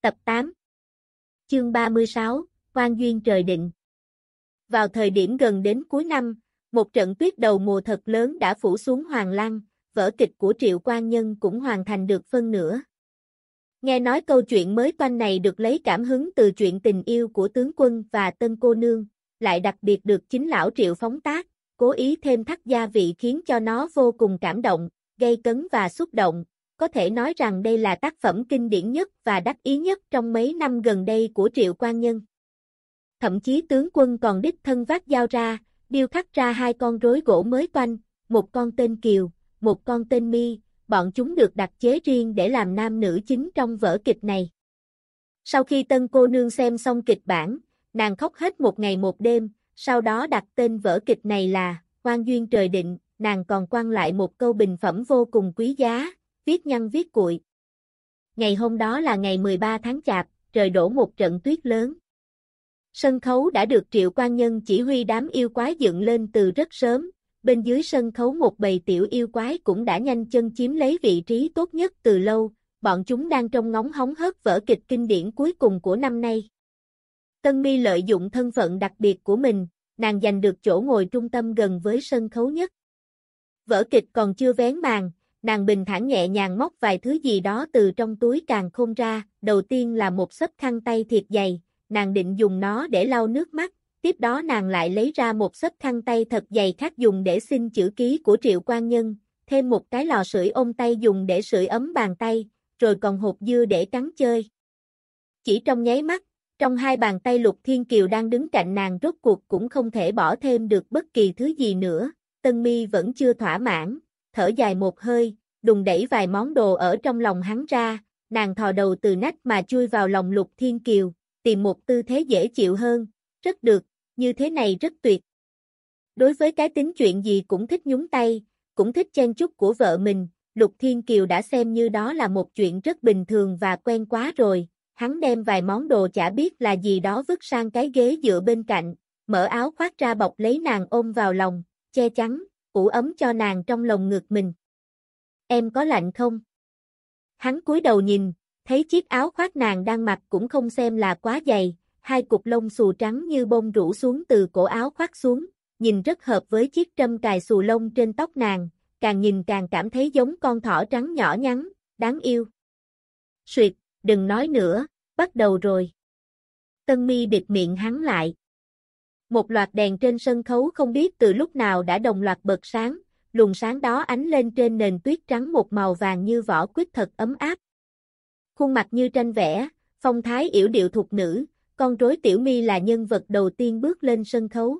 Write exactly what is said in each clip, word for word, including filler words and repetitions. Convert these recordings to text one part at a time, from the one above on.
Tập tám. Chương ba mươi sáu, Oan duyên trời định. Vào thời điểm gần đến cuối năm, một trận tuyết đầu mùa thật lớn đã phủ xuống Hoàng Lăng, vở kịch của Triệu Quan Nhân cũng hoàn thành được phân nửa. Nghe nói câu chuyện mới toanh này được lấy cảm hứng từ chuyện tình yêu của tướng quân và tân cô nương, lại đặc biệt được chính lão Triệu phóng tác, cố ý thêm thắt gia vị khiến cho nó vô cùng cảm động, gây cấn và xúc động. Có thể nói rằng đây là tác phẩm kinh điển nhất và đắc ý nhất trong mấy năm gần đây của Triệu Quan Nhân. Thậm chí tướng quân còn đích thân vác dao ra, điêu khắc ra hai con rối gỗ mới toanh, một con tên Kiều, một con tên My, bọn chúng được đặt chế riêng để làm nam nữ chính trong vở kịch này. Sau khi tân cô nương xem xong kịch bản, nàng khóc hết một ngày một đêm, sau đó đặt tên vở kịch này là Oan duyên trời định, nàng còn quăng lại một câu bình phẩm vô cùng quý giá, viết nhăn viết cuội. Ngày hôm đó là ngày mười ba tháng Chạp, trời đổ một trận tuyết lớn. Sân khấu đã được Triệu Quan Nhân chỉ huy đám yêu quái dựng lên từ rất sớm, bên dưới sân khấu một bầy tiểu yêu quái cũng đã nhanh chân chiếm lấy vị trí tốt nhất từ lâu, bọn chúng đang trông ngóng hóng hớt vở kịch kinh điển cuối cùng của năm nay. Tân My lợi dụng thân phận đặc biệt của mình, nàng giành được chỗ ngồi trung tâm gần với sân khấu nhất. Vở kịch còn chưa vén màn, nàng bình thản nhẹ nhàng móc vài thứ gì đó từ trong túi càn khôn ra, đầu tiên là một xấp khăn tay thiệt dày, nàng định dùng nó để lau nước mắt, tiếp đó nàng lại lấy ra một xấp khăn tay thật dày khác dùng để xin chữ ký của Triệu Quan Nhân, thêm một cái lò sưởi ôm tay dùng để sưởi ấm bàn tay, rồi còn hột dưa để cắn chơi. Chỉ trong nháy mắt, trong hai bàn tay Lục Thiên Kiều đang đứng cạnh nàng rốt cuộc cũng không thể bỏ thêm được bất kỳ thứ gì nữa, Tân My vẫn chưa thỏa mãn, thở dài một hơi, đùng đẩy vài món đồ ở trong lòng hắn ra, nàng thò đầu từ nách mà chui vào lòng Lục Thiên Kiều, tìm một tư thế dễ chịu hơn, rất được, như thế này rất tuyệt. Đối với cái tính chuyện gì cũng thích nhúng tay, cũng thích chen chúc của vợ mình, Lục Thiên Kiều đã xem như đó là một chuyện rất bình thường và quen quá rồi, hắn đem vài món đồ chả biết là gì đó vứt sang cái ghế dựa bên cạnh, mở áo khoác ra bọc lấy nàng ôm vào lòng, che chắn, ủ ấm cho nàng trong lồng ngực mình. Em có lạnh không? Hắn cúi đầu nhìn, thấy chiếc áo khoác nàng đang mặc cũng không xem là quá dày, hai cục lông xù trắng như bông rủ xuống từ cổ áo khoác xuống, nhìn rất hợp với chiếc trâm cài xù lông trên tóc nàng, càng nhìn càng cảm thấy giống con thỏ trắng nhỏ nhắn, đáng yêu. Suyệt, đừng nói nữa, bắt đầu rồi. Tân My bịt miệng hắn lại. Một loạt đèn trên sân khấu không biết từ lúc nào đã đồng loạt bật sáng, luồng sáng đó ánh lên trên nền tuyết trắng một màu vàng như vỏ quýt thật ấm áp. Khuôn mặt như tranh vẽ, phong thái yểu điệu thục nữ, con rối Tiểu My là nhân vật đầu tiên bước lên sân khấu.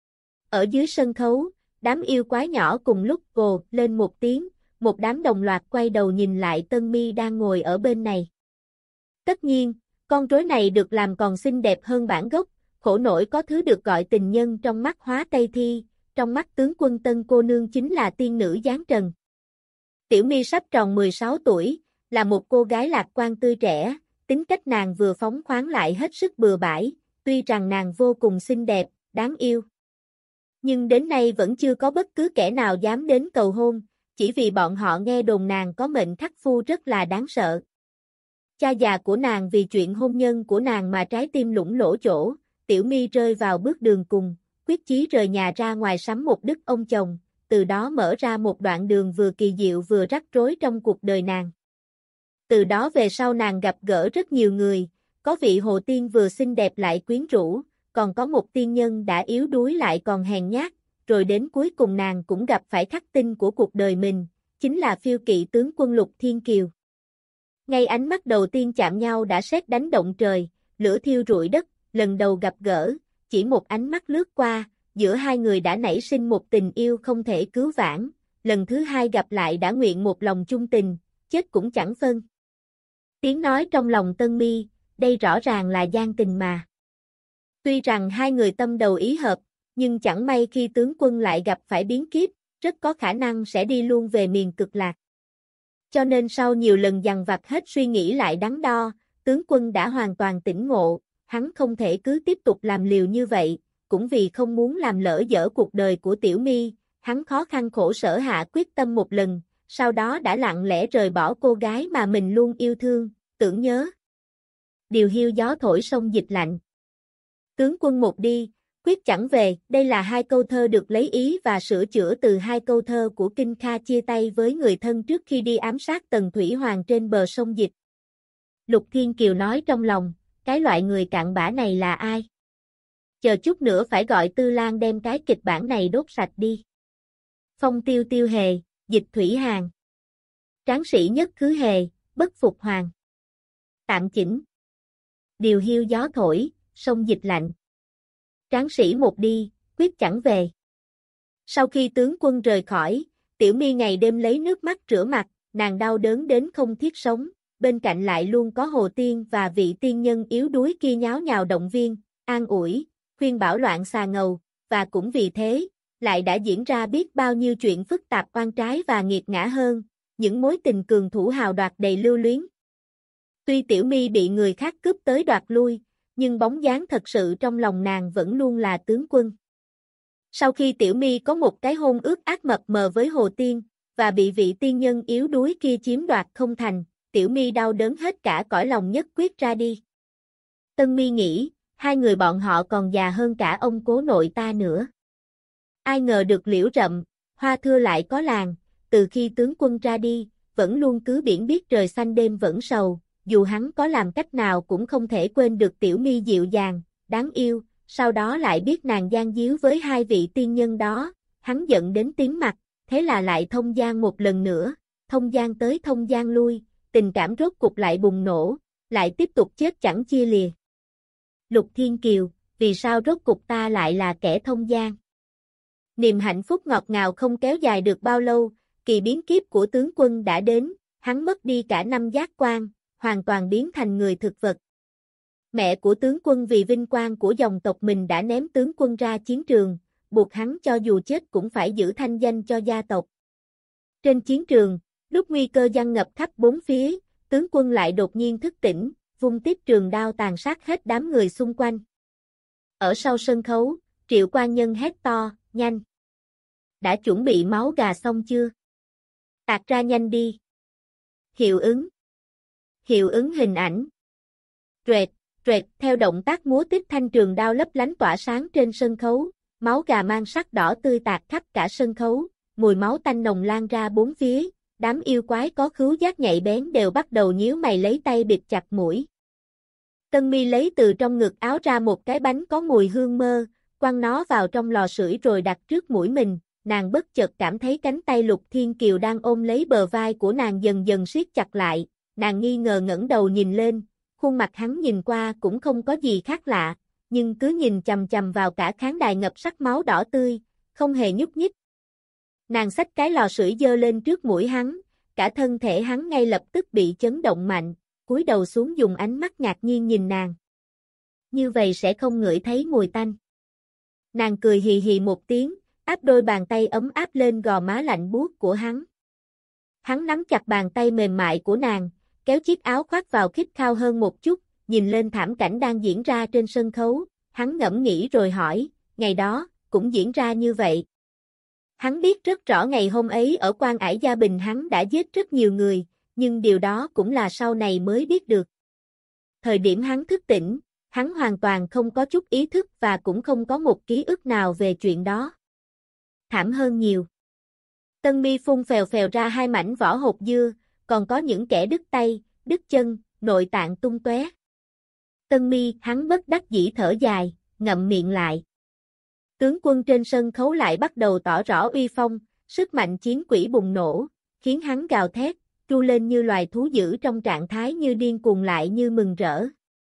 Ở dưới sân khấu, đám yêu quái nhỏ cùng lúc gồ lên một tiếng, một đám đồng loạt quay đầu nhìn lại Tân My đang ngồi ở bên này. Tất nhiên, con rối này được làm còn xinh đẹp hơn bản gốc, khổ nổi có thứ được gọi tình nhân trong mắt hóa Tây Thi, trong mắt tướng quân tân cô nương chính là tiên nữ giáng trần. Tiểu My sắp tròn mười sáu tuổi, là một cô gái lạc quan tươi trẻ, tính cách nàng vừa phóng khoáng lại hết sức bừa bãi, tuy rằng nàng vô cùng xinh đẹp, đáng yêu. Nhưng đến nay vẫn chưa có bất cứ kẻ nào dám đến cầu hôn, chỉ vì bọn họ nghe đồn nàng có mệnh khắc phu rất là đáng sợ. Cha già của nàng vì chuyện hôn nhân của nàng mà trái tim lủng lỗ chỗ, Tiểu My rơi vào bước đường cùng, quyết chí rời nhà ra ngoài sắm một đức ông chồng, từ đó mở ra một đoạn đường vừa kỳ diệu vừa rắc rối trong cuộc đời nàng. Từ đó về sau nàng gặp gỡ rất nhiều người, có vị hồ tiên vừa xinh đẹp lại quyến rũ, còn có một tiên nhân đã yếu đuối lại còn hèn nhát, rồi đến cuối cùng nàng cũng gặp phải khắc tinh của cuộc đời mình, chính là phiêu kỵ tướng quân Lục Thiên Kiều. Ngay ánh mắt đầu tiên chạm nhau đã sét đánh động trời, lửa thiêu rụi đất, lần đầu gặp gỡ, chỉ một ánh mắt lướt qua, giữa hai người đã nảy sinh một tình yêu không thể cứu vãn, lần thứ hai gặp lại đã nguyện một lòng chung tình, chết cũng chẳng phân. Tiếng nói trong lòng Tân My, đây rõ ràng là gian tình mà. Tuy rằng hai người tâm đầu ý hợp, nhưng chẳng may khi tướng quân lại gặp phải biến kiếp, rất có khả năng sẽ đi luôn về miền cực lạc. Cho nên sau nhiều lần dằn vặt hết suy nghĩ lại đắn đo, tướng quân đã hoàn toàn tỉnh ngộ, hắn không thể cứ tiếp tục làm liều như vậy, cũng vì không muốn làm lỡ dở cuộc đời của Tiểu My, hắn khó khăn khổ sở hạ quyết tâm một lần, sau đó đã lặng lẽ rời bỏ cô gái mà mình luôn yêu thương, tưởng nhớ. Điều hiu gió thổi sông dịch lạnh. Tướng quân một đi, quyết chẳng về, đây là hai câu thơ được lấy ý và sửa chữa từ hai câu thơ của Kinh Kha chia tay với người thân trước khi đi ám sát Tần Thủy Hoàng trên bờ sông Dịch. Lục Thiên Kiều nói trong lòng, cái loại người cặn bã này là ai? Chờ chút nữa phải gọi Tư Lan đem cái kịch bản này đốt sạch đi. Phong tiêu tiêu hề, dịch thủy hàng. Tráng sĩ nhất khứ hề, bất phục hoàng. Tạm chỉnh. Điều hiu gió thổi, sông dịch lạnh. Tráng sĩ một đi, quyết chẳng về. Sau khi tướng quân rời khỏi, Tiểu Mi ngày đêm lấy nước mắt rửa mặt, nàng đau đớn đến không thiết sống, bên cạnh lại luôn có Hồ Tiên và vị tiên nhân yếu đuối kia nháo nhào động viên, an ủi, khuyên bảo loạn xà ngầu, và cũng vì thế, lại đã diễn ra biết bao nhiêu chuyện phức tạp oan trái và nghiệt ngã hơn, những mối tình cường thủ hào đoạt đầy lưu luyến. Tuy Tiểu Mi bị người khác cướp tới đoạt lui, nhưng bóng dáng thật sự trong lòng nàng vẫn luôn là tướng quân. Sau khi Tiểu Mi có một cái hôn ước ác mập mờ với Hồ Tiên, và bị vị tiên nhân yếu đuối kia chiếm đoạt không thành, Tiểu Mi đau đớn hết cả cõi lòng nhất quyết ra đi. Tân Mi nghĩ, hai người bọn họ còn già hơn cả ông cố nội ta nữa. Ai ngờ được liễu rậm, hoa thưa lại có làng, từ khi tướng quân ra đi, vẫn luôn cứ biển biết trời xanh đêm vẫn sầu, dù hắn có làm cách nào cũng không thể quên được Tiểu Mi dịu dàng, đáng yêu, sau đó lại biết nàng gian díu với hai vị tiên nhân đó, hắn giận đến tím mặt, thế là lại thông giang một lần nữa, thông giang tới thông giang lui, tình cảm rốt cục lại bùng nổ, lại tiếp tục chết chẳng chia lìa. Lục Thiên Kiều, vì sao rốt cục ta lại là kẻ thông giang? Niềm hạnh phúc ngọt ngào không kéo dài được bao lâu, kỳ biến kiếp của tướng quân đã đến, hắn mất đi cả năm giác quan, hoàn toàn biến thành người thực vật. Mẹ của tướng quân vì vinh quang của dòng tộc mình đã ném tướng quân ra chiến trường, buộc hắn cho dù chết cũng phải giữ thanh danh cho gia tộc. Trên chiến trường, lúc nguy cơ giăng ngập khắp bốn phía, tướng quân lại đột nhiên thức tỉnh, vung tiếp trường đao tàn sát hết đám người xung quanh. Ở sau sân khấu, Triệu Quan Nhân hét to, nhanh! Đã chuẩn bị máu gà xong chưa? Tạt ra nhanh đi! Hiệu ứng! Hiệu ứng hình ảnh! Rệt, rệt, theo động tác múa tiếp thanh trường đao lấp lánh tỏa sáng trên sân khấu, máu gà mang sắc đỏ tươi tạt khắp cả sân khấu, mùi máu tanh nồng lan ra bốn phía, đám yêu quái có khứu giác nhạy bén đều bắt đầu nhíu mày lấy tay bịt chặt mũi. Tân Mi lấy từ trong ngực áo ra một cái bánh có mùi hương mơ, quăng nó vào trong lò sưởi rồi đặt trước mũi mình, nàng bất chợt cảm thấy cánh tay Lục Thiên Kiều đang ôm lấy bờ vai của nàng dần dần siết chặt lại, nàng nghi ngờ ngẩng đầu nhìn lên, khuôn mặt hắn nhìn qua cũng không có gì khác lạ, nhưng cứ nhìn chằm chằm vào cả khán đài ngập sắc máu đỏ tươi, không hề nhúc nhích. Nàng xách cái lò sưởi giơ lên trước mũi hắn, cả thân thể hắn ngay lập tức bị chấn động mạnh, cúi đầu xuống dùng ánh mắt ngạc nhiên nhìn nàng. Như vậy sẽ không ngửi thấy mùi tanh. Nàng cười hì hì một tiếng, áp đôi bàn tay ấm áp lên gò má lạnh buốt của hắn. Hắn nắm chặt bàn tay mềm mại của nàng, kéo chiếc áo khoác vào khít khao hơn một chút, nhìn lên thảm cảnh đang diễn ra trên sân khấu, hắn ngẫm nghĩ rồi hỏi, ngày đó, cũng diễn ra như vậy. Hắn biết rất rõ ngày hôm ấy ở Quan Ải Gia Bình hắn đã giết rất nhiều người, nhưng điều đó cũng là sau này mới biết được. Thời điểm hắn thức tỉnh, hắn hoàn toàn không có chút ý thức và cũng không có một ký ức nào về chuyện đó. Thảm hơn nhiều. Tân Mi phun phèo phèo ra hai mảnh vỏ hột dưa, còn có những kẻ đứt tay, đứt chân, nội tạng tung tóe. Tân Mi, hắn bất đắc dĩ thở dài, ngậm miệng lại. Tướng quân trên sân khấu lại bắt đầu tỏ rõ uy phong, sức mạnh chiến quỷ bùng nổ, khiến hắn gào thét, tru lên như loài thú dữ trong trạng thái như điên cuồng lại như mừng rỡ.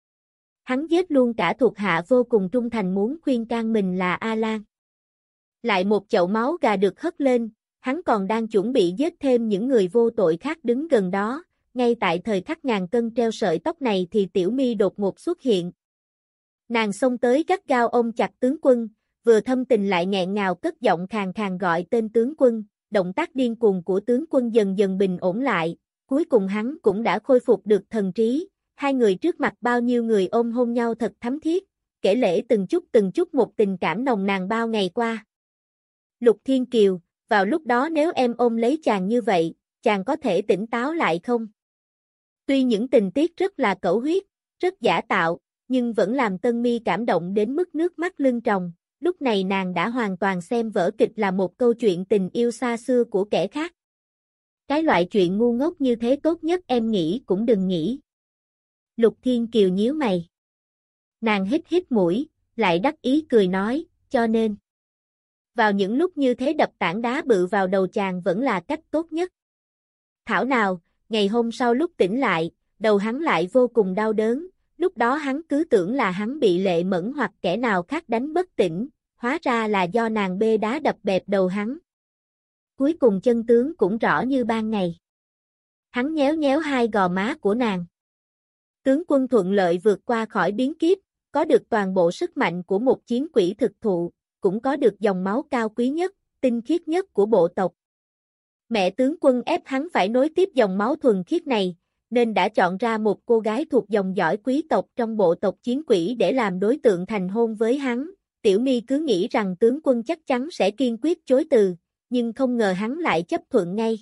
Hắn giết luôn cả thuộc hạ vô cùng trung thành muốn khuyên can mình là A Lan. Lại một chậu máu gà được hất lên, hắn còn đang chuẩn bị giết thêm những người vô tội khác đứng gần đó, ngay tại thời khắc ngàn cân treo sợi tóc này thì Tiểu Mi đột ngột xuất hiện. Nàng xông tới gắt gao ôm chặt tướng quân, vừa thâm tình lại nghẹn ngào cất giọng khàn khàn gọi tên tướng quân, động tác điên cuồng của tướng quân dần dần bình ổn lại, cuối cùng hắn cũng đã khôi phục được thần trí, hai người trước mặt bao nhiêu người ôm hôn nhau thật thắm thiết, kể lể từng chút từng chút một tình cảm nồng nàn bao ngày qua. Lục Thiên Kiều, vào lúc đó nếu em ôm lấy chàng như vậy, chàng có thể tỉnh táo lại không? Tuy những tình tiết rất là cẩu huyết, rất giả tạo, nhưng vẫn làm Tân Mi cảm động đến mức nước mắt lưng tròng. Lúc này nàng đã hoàn toàn xem vở kịch là một câu chuyện tình yêu xa xưa của kẻ khác. Cái loại chuyện ngu ngốc như thế tốt nhất em nghĩ cũng đừng nghĩ. Lục Thiên Kiều nhíu mày. Nàng hít hít mũi, lại đắc ý cười nói, cho nên. Vào những lúc như thế đập tảng đá bự vào đầu chàng vẫn là cách tốt nhất. Thảo nào, ngày hôm sau lúc tỉnh lại, đầu hắn lại vô cùng đau đớn, lúc đó hắn cứ tưởng là hắn bị Lệ Mẫn hoặc kẻ nào khác đánh bất tỉnh, hóa ra là do nàng bê đá đập bẹp đầu hắn. Cuối cùng chân tướng cũng rõ như ban ngày. Hắn nhéo nhéo hai gò má của nàng. Tướng quân thuận lợi vượt qua khỏi biến kiếp, có được toàn bộ sức mạnh của một chiến quỷ thực thụ, cũng có được dòng máu cao quý nhất, tinh khiết nhất của bộ tộc. Mẹ tướng quân ép hắn phải nối tiếp dòng máu thuần khiết này, nên đã chọn ra một cô gái thuộc dòng dõi quý tộc trong bộ tộc chiến quỷ để làm đối tượng thành hôn với hắn. Tiểu Mi cứ nghĩ rằng tướng quân chắc chắn sẽ kiên quyết chối từ, nhưng không ngờ hắn lại chấp thuận ngay.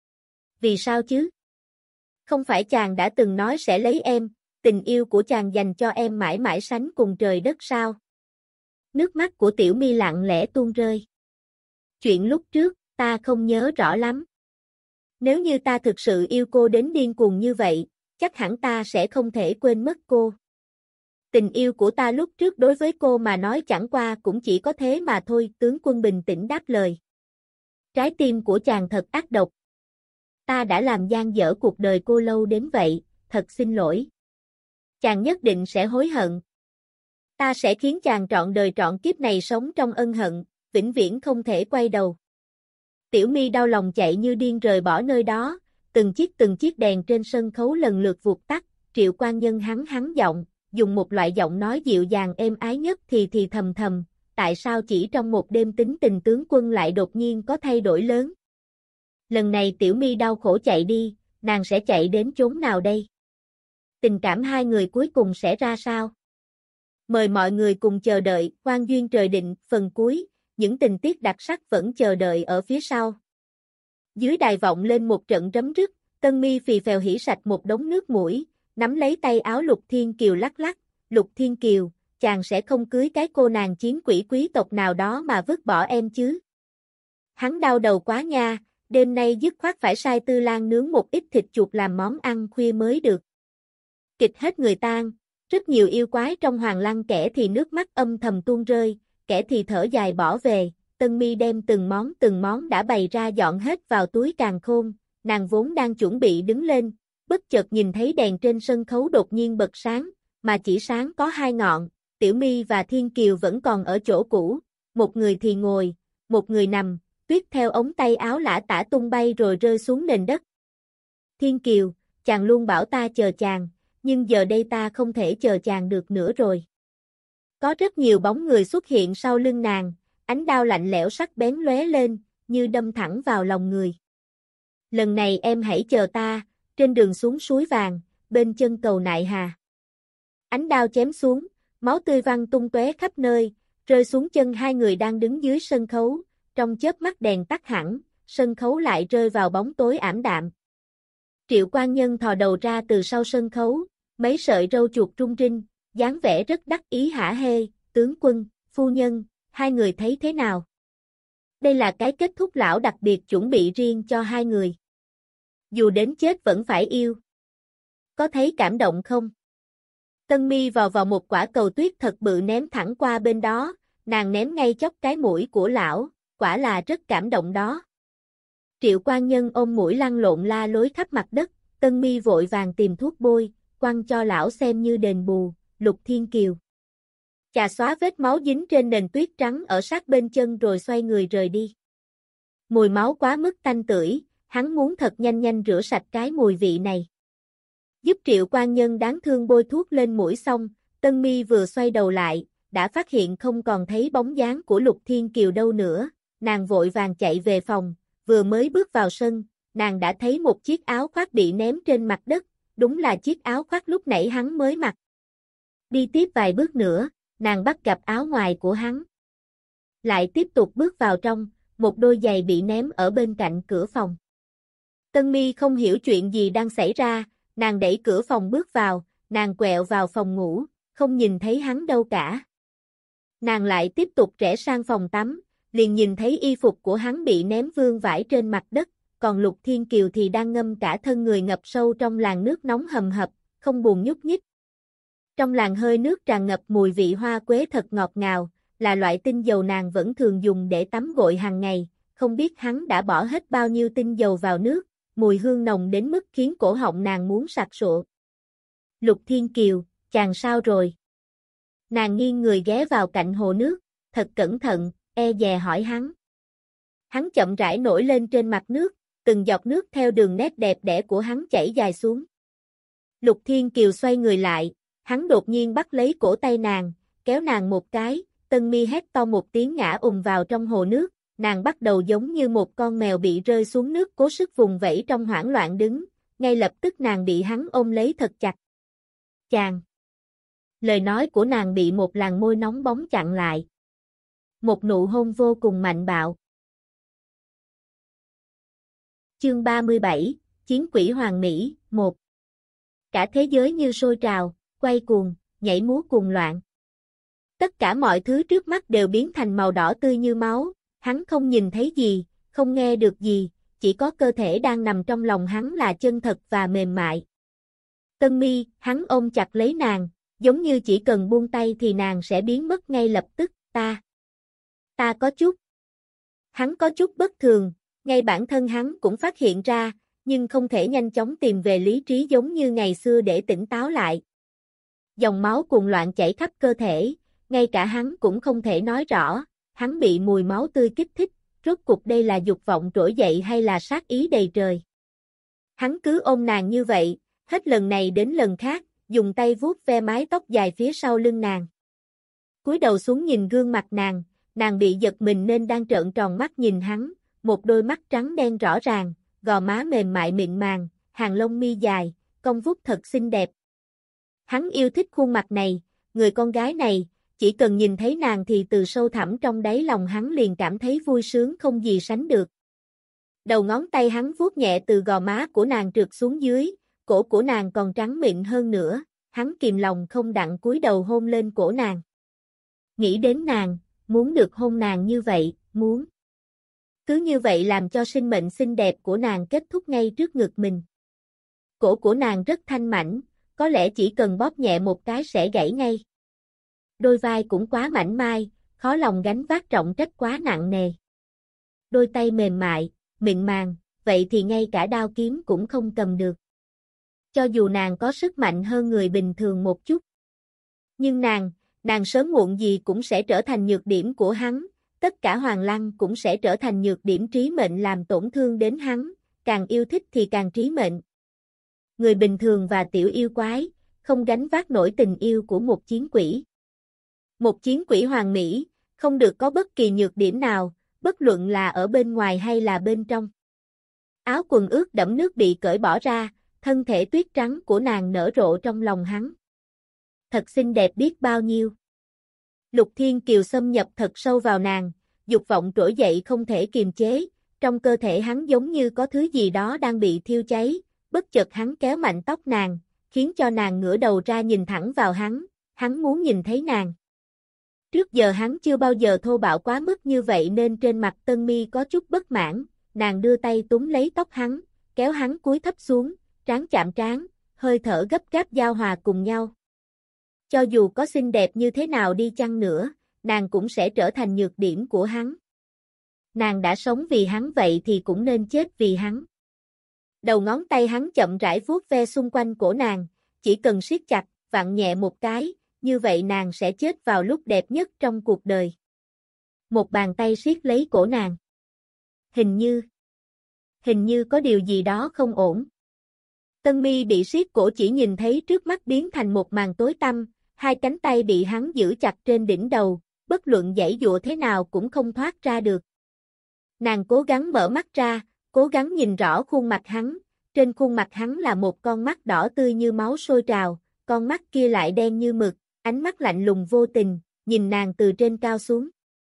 Vì sao chứ? Không phải chàng đã từng nói sẽ lấy em, tình yêu của chàng dành cho em mãi mãi sánh cùng trời đất sao? Nước mắt của Tiểu Mi lặng lẽ tuôn rơi. Chuyện lúc trước, ta không nhớ rõ lắm. Nếu như ta thực sự yêu cô đến điên cuồng như vậy, chắc hẳn ta sẽ không thể quên mất cô. Tình yêu của ta lúc trước đối với cô mà nói chẳng qua cũng chỉ có thế mà thôi, tướng quân bình tĩnh đáp lời. Trái tim của chàng thật ác độc. Ta đã làm gian dở cuộc đời cô lâu đến vậy, thật xin lỗi. Chàng nhất định sẽ hối hận. Ta sẽ khiến chàng trọn đời trọn kiếp này sống trong ân hận, vĩnh viễn không thể quay đầu. Tiểu Mi đau lòng chạy như điên rời bỏ nơi đó, từng chiếc từng chiếc đèn trên sân khấu lần lượt vụt tắt, Triệu Quan Nhân hắn hắn giọng, dùng một loại giọng nói dịu dàng êm ái nhất thì thì thầm thầm, tại sao chỉ trong một đêm tính tình tướng quân lại đột nhiên có thay đổi lớn? Lần này Tiểu Mi đau khổ chạy đi, nàng sẽ chạy đến chốn nào đây? Tình cảm hai người cuối cùng sẽ ra sao? Mời mọi người cùng chờ đợi Quan Duyên Trời Định phần cuối, những tình tiết đặc sắc vẫn chờ đợi ở phía sau. Dưới đài vọng lên một trận rấm rứt, Tân Mi phì phèo hỉ sạch một đống nước mũi, nắm lấy tay áo Lục Thiên Kiều lắc lắc, Lục Thiên Kiều, chàng sẽ không cưới cái cô nàng chiến quỷ quý tộc nào đó mà vứt bỏ em chứ? Hắn đau đầu quá nha, đêm nay dứt khoát phải sai Tư Lan nướng một ít thịt chuột làm món ăn khuya mới được. Kịch hết người tan, rất nhiều yêu quái trong Hoàng Lăng kẻ thì nước mắt âm thầm tuôn rơi, kẻ thì thở dài bỏ về. Tân Mi đem từng món từng món đã bày ra dọn hết vào túi càn khôn, nàng vốn đang chuẩn bị đứng lên, bất chợt nhìn thấy đèn trên sân khấu đột nhiên bật sáng, mà chỉ sáng có hai ngọn, Tiểu Mi và Thiên Kiều vẫn còn ở chỗ cũ, một người thì ngồi, một người nằm, tuyết theo ống tay áo lả tả tung bay rồi rơi xuống nền đất. Thiên Kiều, chàng luôn bảo ta chờ chàng, nhưng giờ đây ta không thể chờ chàng được nữa rồi. Có rất nhiều bóng người xuất hiện sau lưng nàng, ánh đao lạnh lẽo sắc bén lóe lên, như đâm thẳng vào lòng người. Lần này em hãy chờ ta, trên đường xuống suối vàng, bên chân cầu Nại Hà. Ánh đao chém xuống, máu tươi văng tung tóe khắp nơi, rơi xuống chân hai người đang đứng dưới sân khấu, trong chớp mắt đèn tắt hẳn, sân khấu lại rơi vào bóng tối ảm đạm. Triệu Quan Nhân thò đầu ra từ sau sân khấu, mấy sợi râu chuột rung rinh, dáng vẻ rất đắc ý hả hê, tướng quân, phu nhân, hai người thấy thế nào? Đây là cái kết thúc lão đặc biệt chuẩn bị riêng cho hai người. Dù đến chết vẫn phải yêu. Có thấy cảm động không? Tân Mi vào vào một quả cầu tuyết thật bự ném thẳng qua bên đó, nàng ném ngay chốc cái mũi của lão, quả là rất cảm động đó. Triệu Quan Nhân ôm mũi lăn lộn la lối khắp mặt đất, Tân Mi vội vàng tìm thuốc bôi, quăng cho lão xem như đền bù. Lục Thiên Kiều chà xóa vết máu dính trên nền tuyết trắng ở sát bên chân rồi xoay người rời đi. Mùi máu quá mức tanh tưởi, hắn muốn thật nhanh nhanh rửa sạch cái mùi vị này. Giúp Triệu Quan Nhân đáng thương bôi thuốc lên mũi xong, Tân Mi vừa xoay đầu lại, đã phát hiện không còn thấy bóng dáng của Lục Thiên Kiều đâu nữa, nàng vội vàng chạy về phòng, vừa mới bước vào sân, nàng đã thấy một chiếc áo khoác bị ném trên mặt đất, đúng là chiếc áo khoác lúc nãy hắn mới mặc. Đi tiếp vài bước nữa, nàng bắt gặp áo ngoài của hắn. Lại tiếp tục bước vào trong, một đôi giày bị ném ở bên cạnh cửa phòng. Tân Mi không hiểu chuyện gì đang xảy ra, nàng đẩy cửa phòng bước vào, nàng quẹo vào phòng ngủ, không nhìn thấy hắn đâu cả. Nàng lại tiếp tục rẽ sang phòng tắm, liền nhìn thấy y phục của hắn bị ném vương vãi trên mặt đất, còn Lục Thiên Kiều thì đang ngâm cả thân người ngập sâu trong làn nước nóng hầm hập, không buồn nhúc nhích. Trong làn hơi nước tràn ngập mùi vị hoa quế thật ngọt ngào, là loại tinh dầu nàng vẫn thường dùng để tắm gội hàng ngày, không biết hắn đã bỏ hết bao nhiêu tinh dầu vào nước, mùi hương nồng đến mức khiến cổ họng nàng muốn sặc sụa. Lục Thiên Kiều, chàng sao rồi? Nàng nghiêng người ghé vào cạnh hồ nước, thật cẩn thận, e dè hỏi hắn. Hắn chậm rãi nổi lên trên mặt nước, từng giọt nước theo đường nét đẹp đẽ của hắn chảy dài xuống. Lục Thiên Kiều xoay người lại, hắn đột nhiên bắt lấy cổ tay nàng, kéo nàng một cái, Tân Mi hét to một tiếng ngã ùm vào trong hồ nước, nàng bắt đầu giống như một con mèo bị rơi xuống nước cố sức vùng vẫy trong hoảng loạn đứng, ngay lập tức nàng bị hắn ôm lấy thật chặt. Chàng! Lời nói của nàng bị một làn môi nóng bóng chặn lại. Một nụ hôn vô cùng mạnh bạo. Chương ba mươi bảy, Chiến Quỷ Hoàng Mỹ, một. Cả thế giới như sôi trào, quay cuồng, nhảy múa cuồng loạn. Tất cả mọi thứ trước mắt đều biến thành màu đỏ tươi như máu, hắn không nhìn thấy gì, không nghe được gì, chỉ có cơ thể đang nằm trong lòng hắn là chân thật và mềm mại. Tân Mi, hắn ôm chặt lấy nàng, giống như chỉ cần buông tay thì nàng sẽ biến mất ngay lập tức, ta. Ta có chút. Hắn có chút bất thường, ngay bản thân hắn cũng phát hiện ra, nhưng không thể nhanh chóng tìm về lý trí giống như ngày xưa để tỉnh táo lại. Dòng máu cuồng loạn chảy khắp cơ thể, ngay cả hắn cũng không thể nói rõ, hắn bị mùi máu tươi kích thích, rốt cuộc đây là dục vọng trỗi dậy hay là sát ý đầy trời. Hắn cứ ôm nàng như vậy, hết lần này đến lần khác, dùng tay vuốt ve mái tóc dài phía sau lưng nàng. Cúi đầu xuống nhìn gương mặt nàng, nàng bị giật mình nên đang trợn tròn mắt nhìn hắn, một đôi mắt trắng đen rõ ràng, gò má mềm mại mịn màng, hàng lông mi dài, cong vút thật xinh đẹp. Hắn yêu thích khuôn mặt này, người con gái này, chỉ cần nhìn thấy nàng thì từ sâu thẳm trong đáy lòng hắn liền cảm thấy vui sướng không gì sánh được. Đầu ngón tay hắn vuốt nhẹ từ gò má của nàng trượt xuống dưới, cổ của nàng còn trắng mịn hơn nữa, hắn kìm lòng không đặng cúi đầu hôn lên cổ nàng. Nghĩ đến nàng, muốn được hôn nàng như vậy, muốn. Cứ như vậy làm cho sinh mệnh xinh đẹp của nàng kết thúc ngay trước ngực mình. Cổ của nàng rất thanh mảnh, có lẽ chỉ cần bóp nhẹ một cái sẽ gãy ngay. Đôi vai cũng quá mảnh mai, khó lòng gánh vác trọng trách quá nặng nề. Đôi tay mềm mại, mịn màng, vậy thì ngay cả đao kiếm cũng không cầm được. Cho dù nàng có sức mạnh hơn người bình thường một chút. Nhưng nàng, nàng sớm muộn gì cũng sẽ trở thành nhược điểm của hắn, tất cả Hoàng Lăng cũng sẽ trở thành nhược điểm trí mệnh làm tổn thương đến hắn, càng yêu thích thì càng trí mệnh. Người bình thường và tiểu yêu quái, không gánh vác nổi tình yêu của một chiến quỷ. Một chiến quỷ hoàng mỹ, không được có bất kỳ nhược điểm nào, bất luận là ở bên ngoài hay là bên trong. Áo quần ướt đẫm nước bị cởi bỏ ra, thân thể tuyết trắng của nàng nở rộ trong lòng hắn. Thật xinh đẹp biết bao nhiêu. Lục Thiên Kiều xâm nhập thật sâu vào nàng, dục vọng trỗi dậy không thể kiềm chế, trong cơ thể hắn giống như có thứ gì đó đang bị thiêu cháy, bất chợt hắn kéo mạnh tóc nàng, khiến cho nàng ngửa đầu ra nhìn thẳng vào hắn, hắn muốn nhìn thấy nàng. Trước giờ hắn chưa bao giờ thô bạo quá mức như vậy nên trên mặt Tân Mi có chút bất mãn, nàng đưa tay túm lấy tóc hắn, kéo hắn cúi thấp xuống, trán chạm trán, hơi thở gấp gáp giao hòa cùng nhau. Cho dù có xinh đẹp như thế nào đi chăng nữa, nàng cũng sẽ trở thành nhược điểm của hắn. Nàng đã sống vì hắn vậy thì cũng nên chết vì hắn. Đầu ngón tay hắn chậm rãi vuốt ve xung quanh cổ nàng, chỉ cần siết chặt, vặn nhẹ một cái, như vậy nàng sẽ chết vào lúc đẹp nhất trong cuộc đời. Một bàn tay siết lấy cổ nàng. Hình như, hình như có điều gì đó không ổn. Tân Mi bị siết cổ chỉ nhìn thấy trước mắt biến thành một màn tối tăm, hai cánh tay bị hắn giữ chặt trên đỉnh đầu, bất luận giãy dụa thế nào cũng không thoát ra được. Nàng cố gắng mở mắt ra, cố gắng nhìn rõ khuôn mặt hắn, trên khuôn mặt hắn là một con mắt đỏ tươi như máu sôi trào, con mắt kia lại đen như mực, ánh mắt lạnh lùng vô tình, nhìn nàng từ trên cao xuống.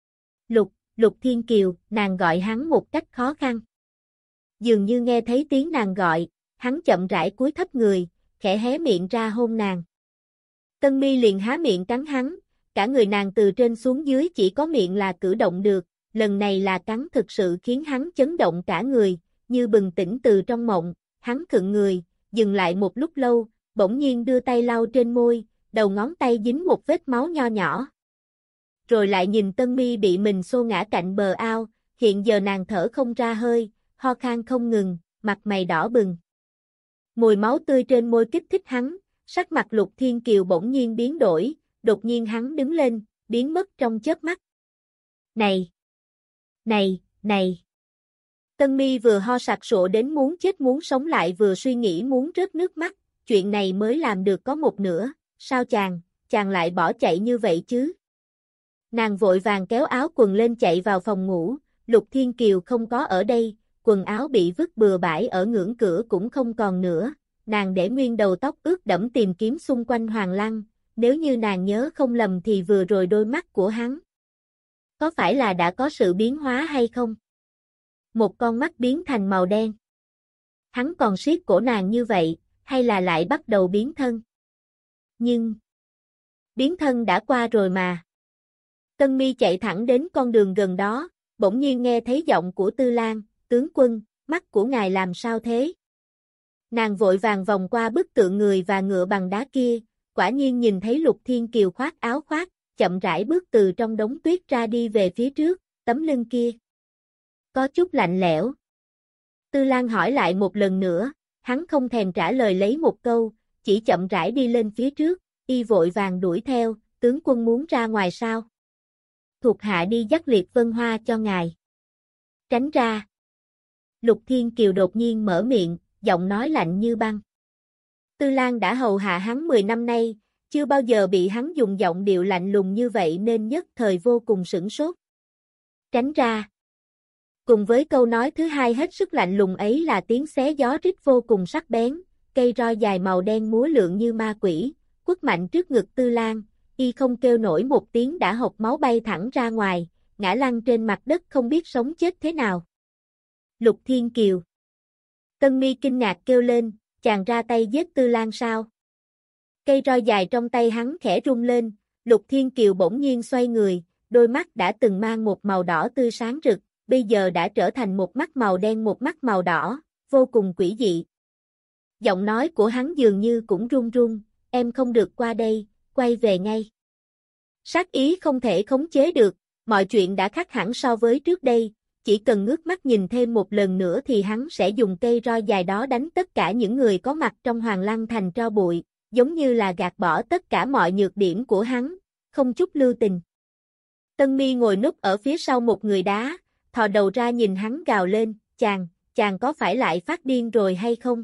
Lục, Lục Thiên Kiều, nàng gọi hắn một cách khó khăn. Dường như nghe thấy tiếng nàng gọi, hắn chậm rãi cúi thấp người, khẽ hé miệng ra hôn nàng. Tân Mi liền há miệng cắn hắn, cả người nàng từ trên xuống dưới chỉ có miệng là cử động được, lần này là cắn thực sự khiến hắn chấn động cả người, như bừng tỉnh từ trong mộng, hắn khựng người, dừng lại một lúc lâu, bỗng nhiên đưa tay lau trên môi, đầu ngón tay dính một vết máu nho nhỏ. Rồi lại nhìn Tân Mi bị mình xô ngã cạnh bờ ao, hiện giờ nàng thở không ra hơi, ho khan không ngừng, mặt mày đỏ bừng. Mùi máu tươi trên môi kích thích hắn, sắc mặt Lục Thiên Kiều bỗng nhiên biến đổi, đột nhiên hắn đứng lên, biến mất trong chớp mắt. Này! Này! Này! Tân Mi vừa ho sặc sụa đến muốn chết muốn sống lại vừa suy nghĩ muốn rớt nước mắt, chuyện này mới làm được có một nửa, sao chàng, chàng lại bỏ chạy như vậy chứ? Nàng vội vàng kéo áo quần lên chạy vào phòng ngủ, Lục Thiên Kiều không có ở đây, quần áo bị vứt bừa bãi ở ngưỡng cửa cũng không còn nữa, nàng để nguyên đầu tóc ướt đẫm tìm kiếm xung quanh Hoàng Lăng, nếu như nàng nhớ không lầm thì vừa rồi đôi mắt của hắn có phải là đã có sự biến hóa hay không? Một con mắt biến thành màu đen. Hắn còn siết cổ nàng như vậy, hay là lại bắt đầu biến thân? Nhưng biến thân đã qua rồi mà. Tân Mi chạy thẳng đến con đường gần đó, bỗng nhiên nghe thấy giọng của Tư Lan, tướng quân, mắt của ngài làm sao thế? Nàng vội vàng vòng qua bức tượng người và ngựa bằng đá kia, quả nhiên nhìn thấy Lục Thiên Kiều khoác áo khoác, chậm rãi bước từ trong đống tuyết ra đi về phía trước, tấm lưng kia có chút lạnh lẽo. Tư Lan hỏi lại một lần nữa, hắn không thèm trả lời lấy một câu, chỉ chậm rãi đi lên phía trước, y vội vàng đuổi theo, tướng quân muốn ra ngoài sao? Thuộc hạ đi dắt Liệt Vân Hoa cho ngài. Tránh ra. Lục Thiên Kiều đột nhiên mở miệng, giọng nói lạnh như băng. Tư Lan đã hầu hạ hắn mười năm nay, chưa bao giờ bị hắn dùng giọng điệu lạnh lùng như vậy nên nhất thời vô cùng sửng sốt. Tránh ra. Cùng với câu nói thứ hai hết sức lạnh lùng ấy là tiếng xé gió rít vô cùng sắc bén, cây roi dài màu đen múa lượn như ma quỷ, quất mạnh trước ngực Tư Lan, y không kêu nổi một tiếng đã hộc máu bay thẳng ra ngoài, ngã lăn trên mặt đất không biết sống chết thế nào. Lục Thiên Kiều. Tân Mi kinh ngạc kêu lên, chàng ra tay giết Tư Lan sao? Cây roi dài trong tay hắn khẽ rung lên, Lục Thiên Kiều bỗng nhiên xoay người, đôi mắt đã từng mang một màu đỏ tươi sáng rực, bây giờ đã trở thành một mắt màu đen một mắt màu đỏ, vô cùng quỷ dị. Giọng nói của hắn dường như cũng run run, em không được qua đây, quay về ngay. Sát ý không thể khống chế được, mọi chuyện đã khác hẳn so với trước đây, chỉ cần ngước mắt nhìn thêm một lần nữa thì hắn sẽ dùng cây roi dài đó đánh tất cả những người có mặt trong Hoàng Lăng thành tro bụi, giống như là gạt bỏ tất cả mọi nhược điểm của hắn, không chút lưu tình. Tân Mi ngồi núp ở phía sau một người đá, thò đầu ra nhìn hắn gào lên, chàng, chàng có phải lại phát điên rồi hay không?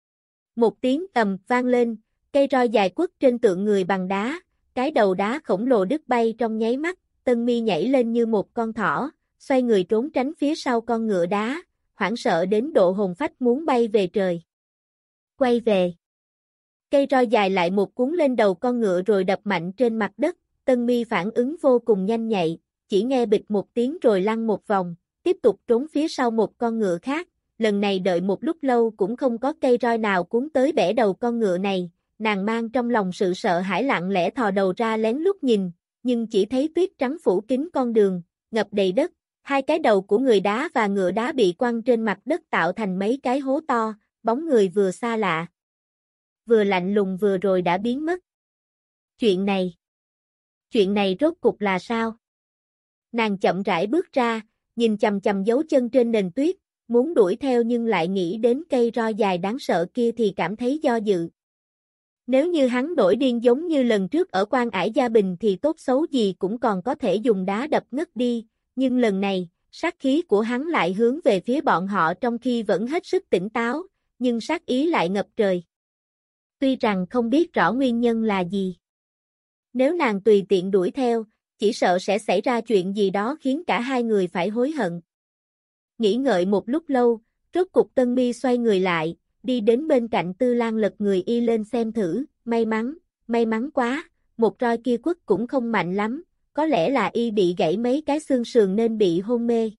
Một tiếng ầm vang lên, cây roi dài quất trên tượng người bằng đá, cái đầu đá khổng lồ đứt bay trong nháy mắt, Tân Mi nhảy lên như một con thỏ, xoay người trốn tránh phía sau con ngựa đá, hoảng sợ đến độ hồn phách muốn bay về trời. Quay về. Cây roi dài lại một cuốn lên đầu con ngựa rồi đập mạnh trên mặt đất, Tân Mi phản ứng vô cùng nhanh nhạy, chỉ nghe bịch một tiếng rồi lăn một vòng, tiếp tục trốn phía sau một con ngựa khác, lần này đợi một lúc lâu cũng không có cây roi nào cuốn tới bẻ đầu con ngựa này, nàng mang trong lòng sự sợ hãi lặng lẽ thò đầu ra lén lút nhìn, nhưng chỉ thấy tuyết trắng phủ kín con đường, ngập đầy đất, hai cái đầu của người đá và ngựa đá bị quăng trên mặt đất tạo thành mấy cái hố to, bóng người vừa xa lạ, vừa lạnh lùng vừa rồi đã biến mất. Chuyện này, chuyện này rốt cục là sao? Nàng chậm rãi bước ra, nhìn chằm chằm dấu chân trên nền tuyết, muốn đuổi theo nhưng lại nghĩ đến cây roi dài đáng sợ kia thì cảm thấy do dự. Nếu như hắn đổi điên giống như lần trước ở Quan Ải Gia Bình thì tốt xấu gì cũng còn có thể dùng đá đập ngất đi, nhưng lần này, sát khí của hắn lại hướng về phía bọn họ trong khi vẫn hết sức tỉnh táo, nhưng sát ý lại ngập trời. Tuy rằng không biết rõ nguyên nhân là gì. Nếu nàng tùy tiện đuổi theo, chỉ sợ sẽ xảy ra chuyện gì đó khiến cả hai người phải hối hận. Nghĩ ngợi một lúc lâu, rốt cục Tân Mi xoay người lại, đi đến bên cạnh Tư Lan lật người y lên xem thử, may mắn, may mắn quá, một roi kia quất cũng không mạnh lắm, có lẽ là y bị gãy mấy cái xương sườn nên bị hôn mê.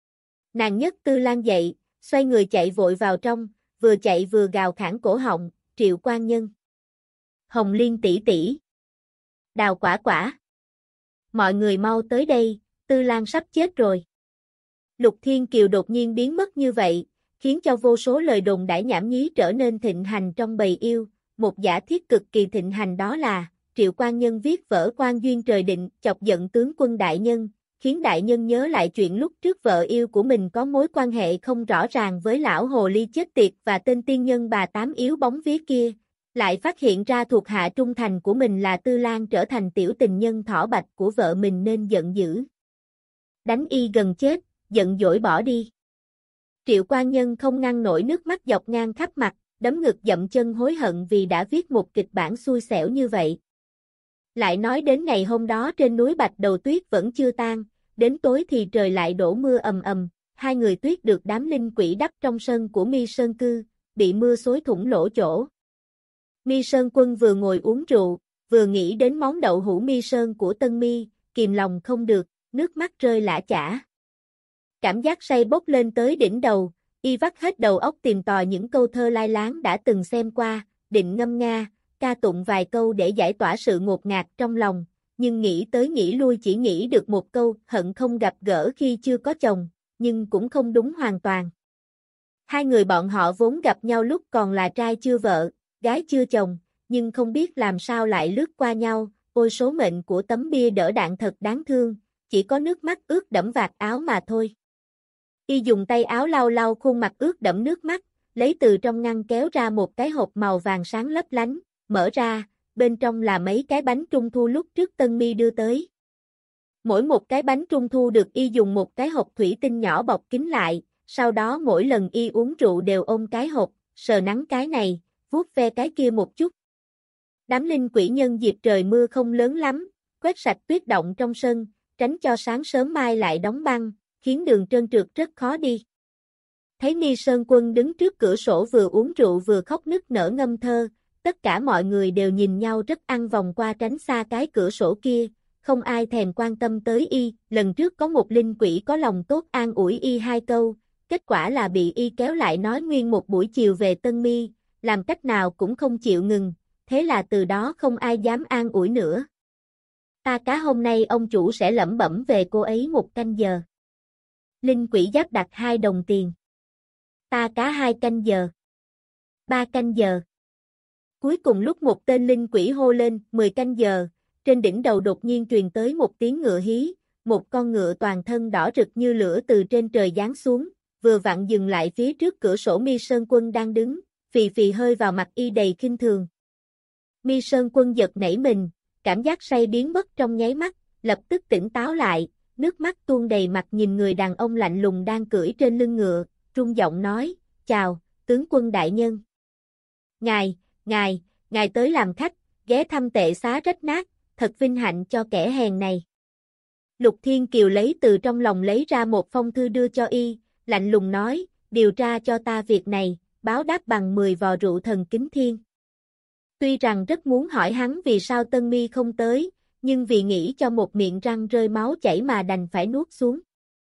Nàng nhấc Tư Lan dậy, xoay người chạy vội vào trong, vừa chạy vừa gào khản cổ họng, Triệu Quan Nhân, Hồng Liên tỷ tỷ, Đào Quả Quả. Mọi người mau tới đây, Tư Lan sắp chết rồi. Lục Thiên Kiều đột nhiên biến mất như vậy, khiến cho vô số lời đồn đãi nhảm nhí trở nên thịnh hành trong bầy yêu. Một giả thiết cực kỳ thịnh hành đó là, Triệu Quan Nhân viết vở Quan Duyên Trời Định chọc giận tướng quân đại nhân, khiến đại nhân nhớ lại chuyện lúc trước vợ yêu của mình có mối quan hệ không rõ ràng với lão hồ ly chết tiệt và tên tiên nhân bà tám yếu bóng vía kia, lại phát hiện ra thuộc hạ trung thành của mình là Tư Lan trở thành tiểu tình nhân thỏ bạch của vợ mình nên giận dữ. Đánh y gần chết, giận dỗi bỏ đi. Triệu Quan Nhân không ngăn nổi nước mắt dọc ngang khắp mặt, đấm ngực dậm chân hối hận vì đã viết một kịch bản xui xẻo như vậy. Lại nói đến ngày hôm đó trên núi Bạch Đầu tuyết vẫn chưa tan, đến tối thì trời lại đổ mưa ầm ầm, hai người tuyết được đám linh quỷ đắp trong sân của Mi Sơn Cư, bị mưa xối thủng lỗ chỗ. Mi Sơn Quân vừa ngồi uống rượu, vừa nghĩ đến món đậu hũ Mi Sơn của Tân Mi, kìm lòng không được, nước mắt rơi lã chả. Cảm giác say bốc lên tới đỉnh đầu, y vắt hết đầu óc tìm tòi những câu thơ lai láng đã từng xem qua, định ngâm nga, ca tụng vài câu để giải tỏa sự ngột ngạt trong lòng, nhưng nghĩ tới nghĩ lui chỉ nghĩ được một câu hận không gặp gỡ khi chưa có chồng, nhưng cũng không đúng hoàn toàn. Hai người bọn họ vốn gặp nhau lúc còn là trai chưa vợ, gái chưa chồng, nhưng không biết làm sao lại lướt qua nhau, ôi số mệnh của tấm bia đỡ đạn thật đáng thương, chỉ có nước mắt ướt đẫm vạt áo mà thôi. Y dùng tay áo lau lau khuôn mặt ướt đẫm nước mắt, lấy từ trong ngăn kéo ra một cái hộp màu vàng sáng lấp lánh, mở ra, bên trong là mấy cái bánh trung thu lúc trước Tân Mi đưa tới. Mỗi một cái bánh trung thu được y dùng một cái hộp thủy tinh nhỏ bọc kín lại, sau đó mỗi lần y uống rượu đều ôm cái hộp, sờ nắng cái này, vuốt ve cái kia một chút. Đám linh quỷ nhân dịp trời mưa không lớn lắm, quét sạch tuyết động trong sân, tránh cho sáng sớm mai lại đóng băng, khiến đường trơn trượt rất khó đi. Thấy Mi Sơn Quân đứng trước cửa sổ vừa uống rượu vừa khóc nức nở ngâm thơ, tất cả mọi người đều nhìn nhau rất ăn vòng qua tránh xa cái cửa sổ kia, không ai thèm quan tâm tới y. Lần trước có một linh quỷ có lòng tốt an ủi y hai câu, kết quả là bị y kéo lại nói nguyên một buổi chiều về Tân Mi, làm cách nào cũng không chịu ngừng, thế là từ đó không ai dám an ủi nữa. Ta cá hôm nay ông chủ sẽ lẩm bẩm về cô ấy một canh giờ. Linh quỷ giáp đặt hai đồng tiền. Ta cá hai canh giờ. Ba canh giờ. Cuối cùng lúc một tên linh quỷ hô lên mười canh giờ, trên đỉnh đầu đột nhiên truyền tới một tiếng ngựa hí, một con ngựa toàn thân đỏ rực như lửa từ trên trời giáng xuống, vừa vặn dừng lại phía trước cửa sổ Mi Sơn Quân đang đứng, phì phì hơi vào mặt y đầy khinh thường. Mi Sơn Quân giật nảy mình, cảm giác say biến mất trong nháy mắt, lập tức tỉnh táo lại, nước mắt tuôn đầy mặt nhìn người đàn ông lạnh lùng đang cưỡi trên lưng ngựa, run giọng nói, chào, tướng quân đại nhân. Ngài, ngài, ngài tới làm khách, ghé thăm tệ xá rách nát, thật vinh hạnh cho kẻ hèn này. Lục Thiên Kiều lấy từ trong lòng lấy ra một phong thư đưa cho y, lạnh lùng nói, điều tra cho ta việc này, báo đáp bằng mười vò rượu thần kính thiên. Tuy rằng rất muốn hỏi hắn vì sao Tân Mi không tới, nhưng vì nghĩ cho một miệng răng rơi máu chảy mà đành phải nuốt xuống.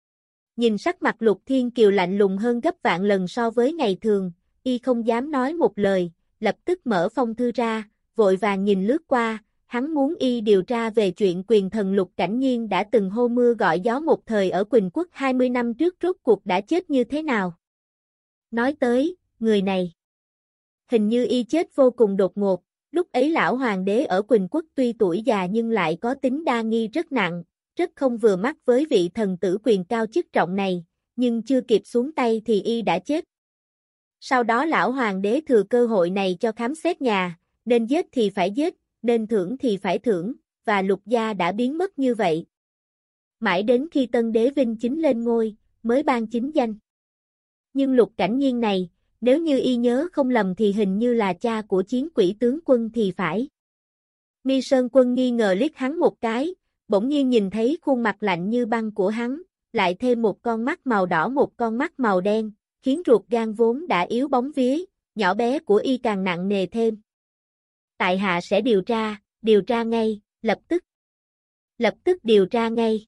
Nhìn sắc mặt Lục Thiên Kiều lạnh lùng hơn gấp vạn lần so với ngày thường, y không dám nói một lời, lập tức mở phong thư ra, vội vàng nhìn lướt qua, hắn muốn y điều tra về chuyện quyền thần Lục Cảnh Nhiên đã từng hô mưa gọi gió một thời ở Quỳnh Quốc hai mươi năm trước rốt cuộc đã chết như thế nào. Nói tới, người này, hình như y chết vô cùng đột ngột, lúc ấy lão hoàng đế ở Quỳnh Quốc tuy tuổi già nhưng lại có tính đa nghi rất nặng, rất không vừa mắt với vị thần tử quyền cao chức trọng này, nhưng chưa kịp xuống tay thì y đã chết. Sau đó lão hoàng đế thừa cơ hội này cho khám xét nhà, nên giết thì phải giết, nên thưởng thì phải thưởng, và Lục gia đã biến mất như vậy. Mãi đến khi tân đế Vinh Chính lên ngôi, mới ban chính danh. Nhưng Lục Cảnh Nhiên này, nếu như y nhớ không lầm thì hình như là cha của chiến quỷ tướng quân thì phải. Mi Sơn Quân nghi ngờ liếc hắn một cái, bỗng nhiên nhìn thấy khuôn mặt lạnh như băng của hắn, lại thêm một con mắt màu đỏ một con mắt màu đen, khiến ruột gan vốn đã yếu bóng vía, nhỏ bé của y càng nặng nề thêm. Tại hạ sẽ điều tra, điều tra ngay, lập tức. Lập tức điều tra ngay.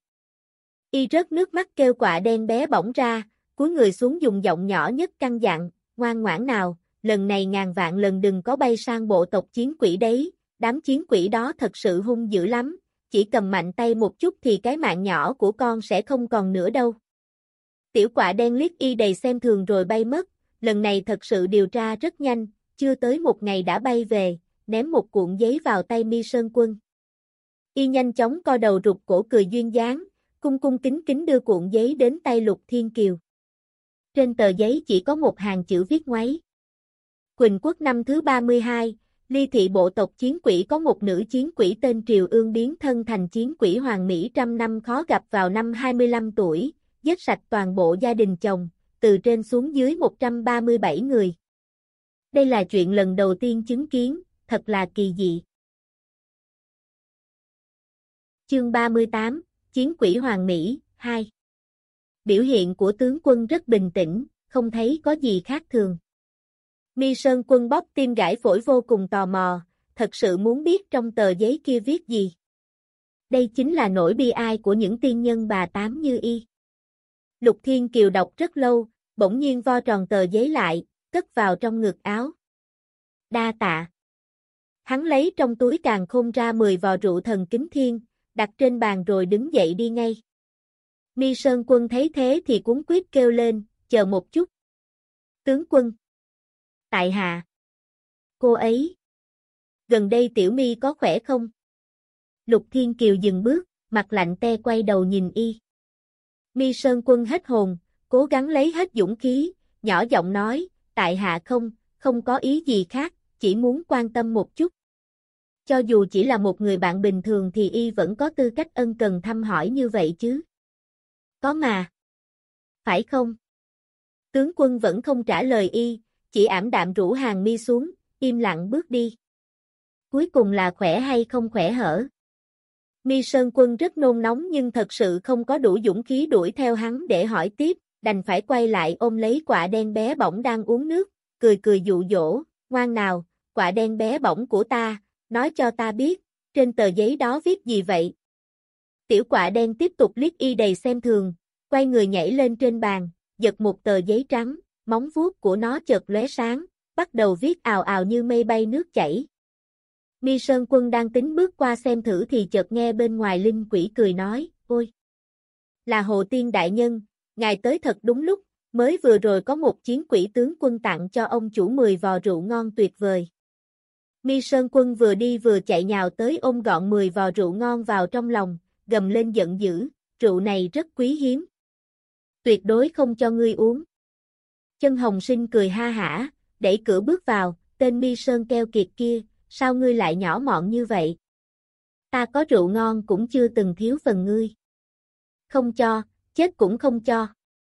Y rớt nước mắt kêu quạ đen bé bỏng ra, cúi người xuống dùng giọng nhỏ nhất căn dặn, ngoan ngoãn nào, lần này ngàn vạn lần đừng có bay sang bộ tộc chiến quỷ đấy, đám chiến quỷ đó thật sự hung dữ lắm, chỉ cầm mạnh tay một chút thì cái mạng nhỏ của con sẽ không còn nữa đâu. Tiểu quạ đen liếc y đầy xem thường rồi bay mất, lần này thật sự điều tra rất nhanh, chưa tới một ngày đã bay về, ném một cuộn giấy vào tay Mi Sơn Quân. Y nhanh chóng co đầu rụt cổ cười duyên dáng, cung cung kính kính đưa cuộn giấy đến tay Lục Thiên Kiều. Trên tờ giấy chỉ có một hàng chữ viết ngoáy. Quỳnh Quốc năm thứ ba mươi hai, Ly thị bộ tộc chiến quỷ có một nữ chiến quỷ tên Triều Ương biến thân thành chiến quỷ hoàng mỹ trăm năm khó gặp vào năm hai mươi lăm tuổi, giết sạch toàn bộ gia đình chồng, từ trên xuống dưới một trăm ba mươi bảy người. Đây là chuyện lần đầu tiên chứng kiến, thật là kỳ dị. Chương ba mươi tám, Chiến quỷ Hoàng Mỹ, hai. Biểu hiện của tướng quân rất bình tĩnh, không thấy có gì khác thường. Mi Sơn Quân bóp tim gãi phổi vô cùng tò mò, thật sự muốn biết trong tờ giấy kia viết gì. Đây chính là nỗi bi ai của những tiên nhân bà tám như y. Lục Thiên Kiều đọc rất lâu, bỗng nhiên vo tròn tờ giấy lại, cất vào trong ngực áo. Đa tạ. Hắn lấy trong túi càn khôn ra mười vò rượu thần kính thiên, đặt trên bàn rồi đứng dậy đi ngay. Mi Sơn Quân thấy thế thì cuống quýt kêu lên, chờ một chút. Tướng quân. Tại hạ. Cô ấy. Gần đây Tiểu Mi có khỏe không? Lục Thiên Kiều dừng bước, mặt lạnh te quay đầu nhìn y. Mi Sơn Quân hết hồn, cố gắng lấy hết dũng khí, nhỏ giọng nói, tại hạ không, không có ý gì khác, chỉ muốn quan tâm một chút. Cho dù chỉ là một người bạn bình thường thì y vẫn có tư cách ân cần thăm hỏi như vậy chứ. Có mà. Phải không? Tướng quân vẫn không trả lời y, chỉ ảm đạm rũ hàng mi xuống, im lặng bước đi. Cuối cùng là khỏe hay không khỏe hở? Mi Sơn Quân rất nôn nóng nhưng thật sự không có đủ dũng khí đuổi theo hắn để hỏi tiếp, đành phải quay lại ôm lấy quạ đen bé bỏng đang uống nước, cười cười dụ dỗ, ngoan nào, quạ đen bé bỏng của ta, nói cho ta biết, trên tờ giấy đó viết gì vậy? Tiểu quạ đen tiếp tục liếc y đầy xem thường, quay người nhảy lên trên bàn, giật một tờ giấy trắng, móng vuốt của nó chợt lóe sáng, bắt đầu viết ào ào như mây bay nước chảy. Mi Sơn Quân đang tính bước qua xem thử thì chợt nghe bên ngoài linh quỷ cười nói, ôi! Là Hồ Tiên Đại Nhân, ngài tới thật đúng lúc, mới vừa rồi có một chiến quỷ tướng quân tặng cho ông chủ mười vò rượu ngon tuyệt vời. Mi Sơn Quân vừa đi vừa chạy nhào tới ôm gọn mười vò rượu ngon vào trong lòng, gầm lên giận dữ, rượu này rất quý hiếm. Tuyệt đối không cho ngươi uống. Chân Hồng Sinh cười ha hả, đẩy cửa bước vào, tên Mi Sơn keo kiệt kia, sao ngươi lại nhỏ mọn như vậy? Ta có rượu ngon cũng chưa từng thiếu phần ngươi. Không cho, chết cũng không cho.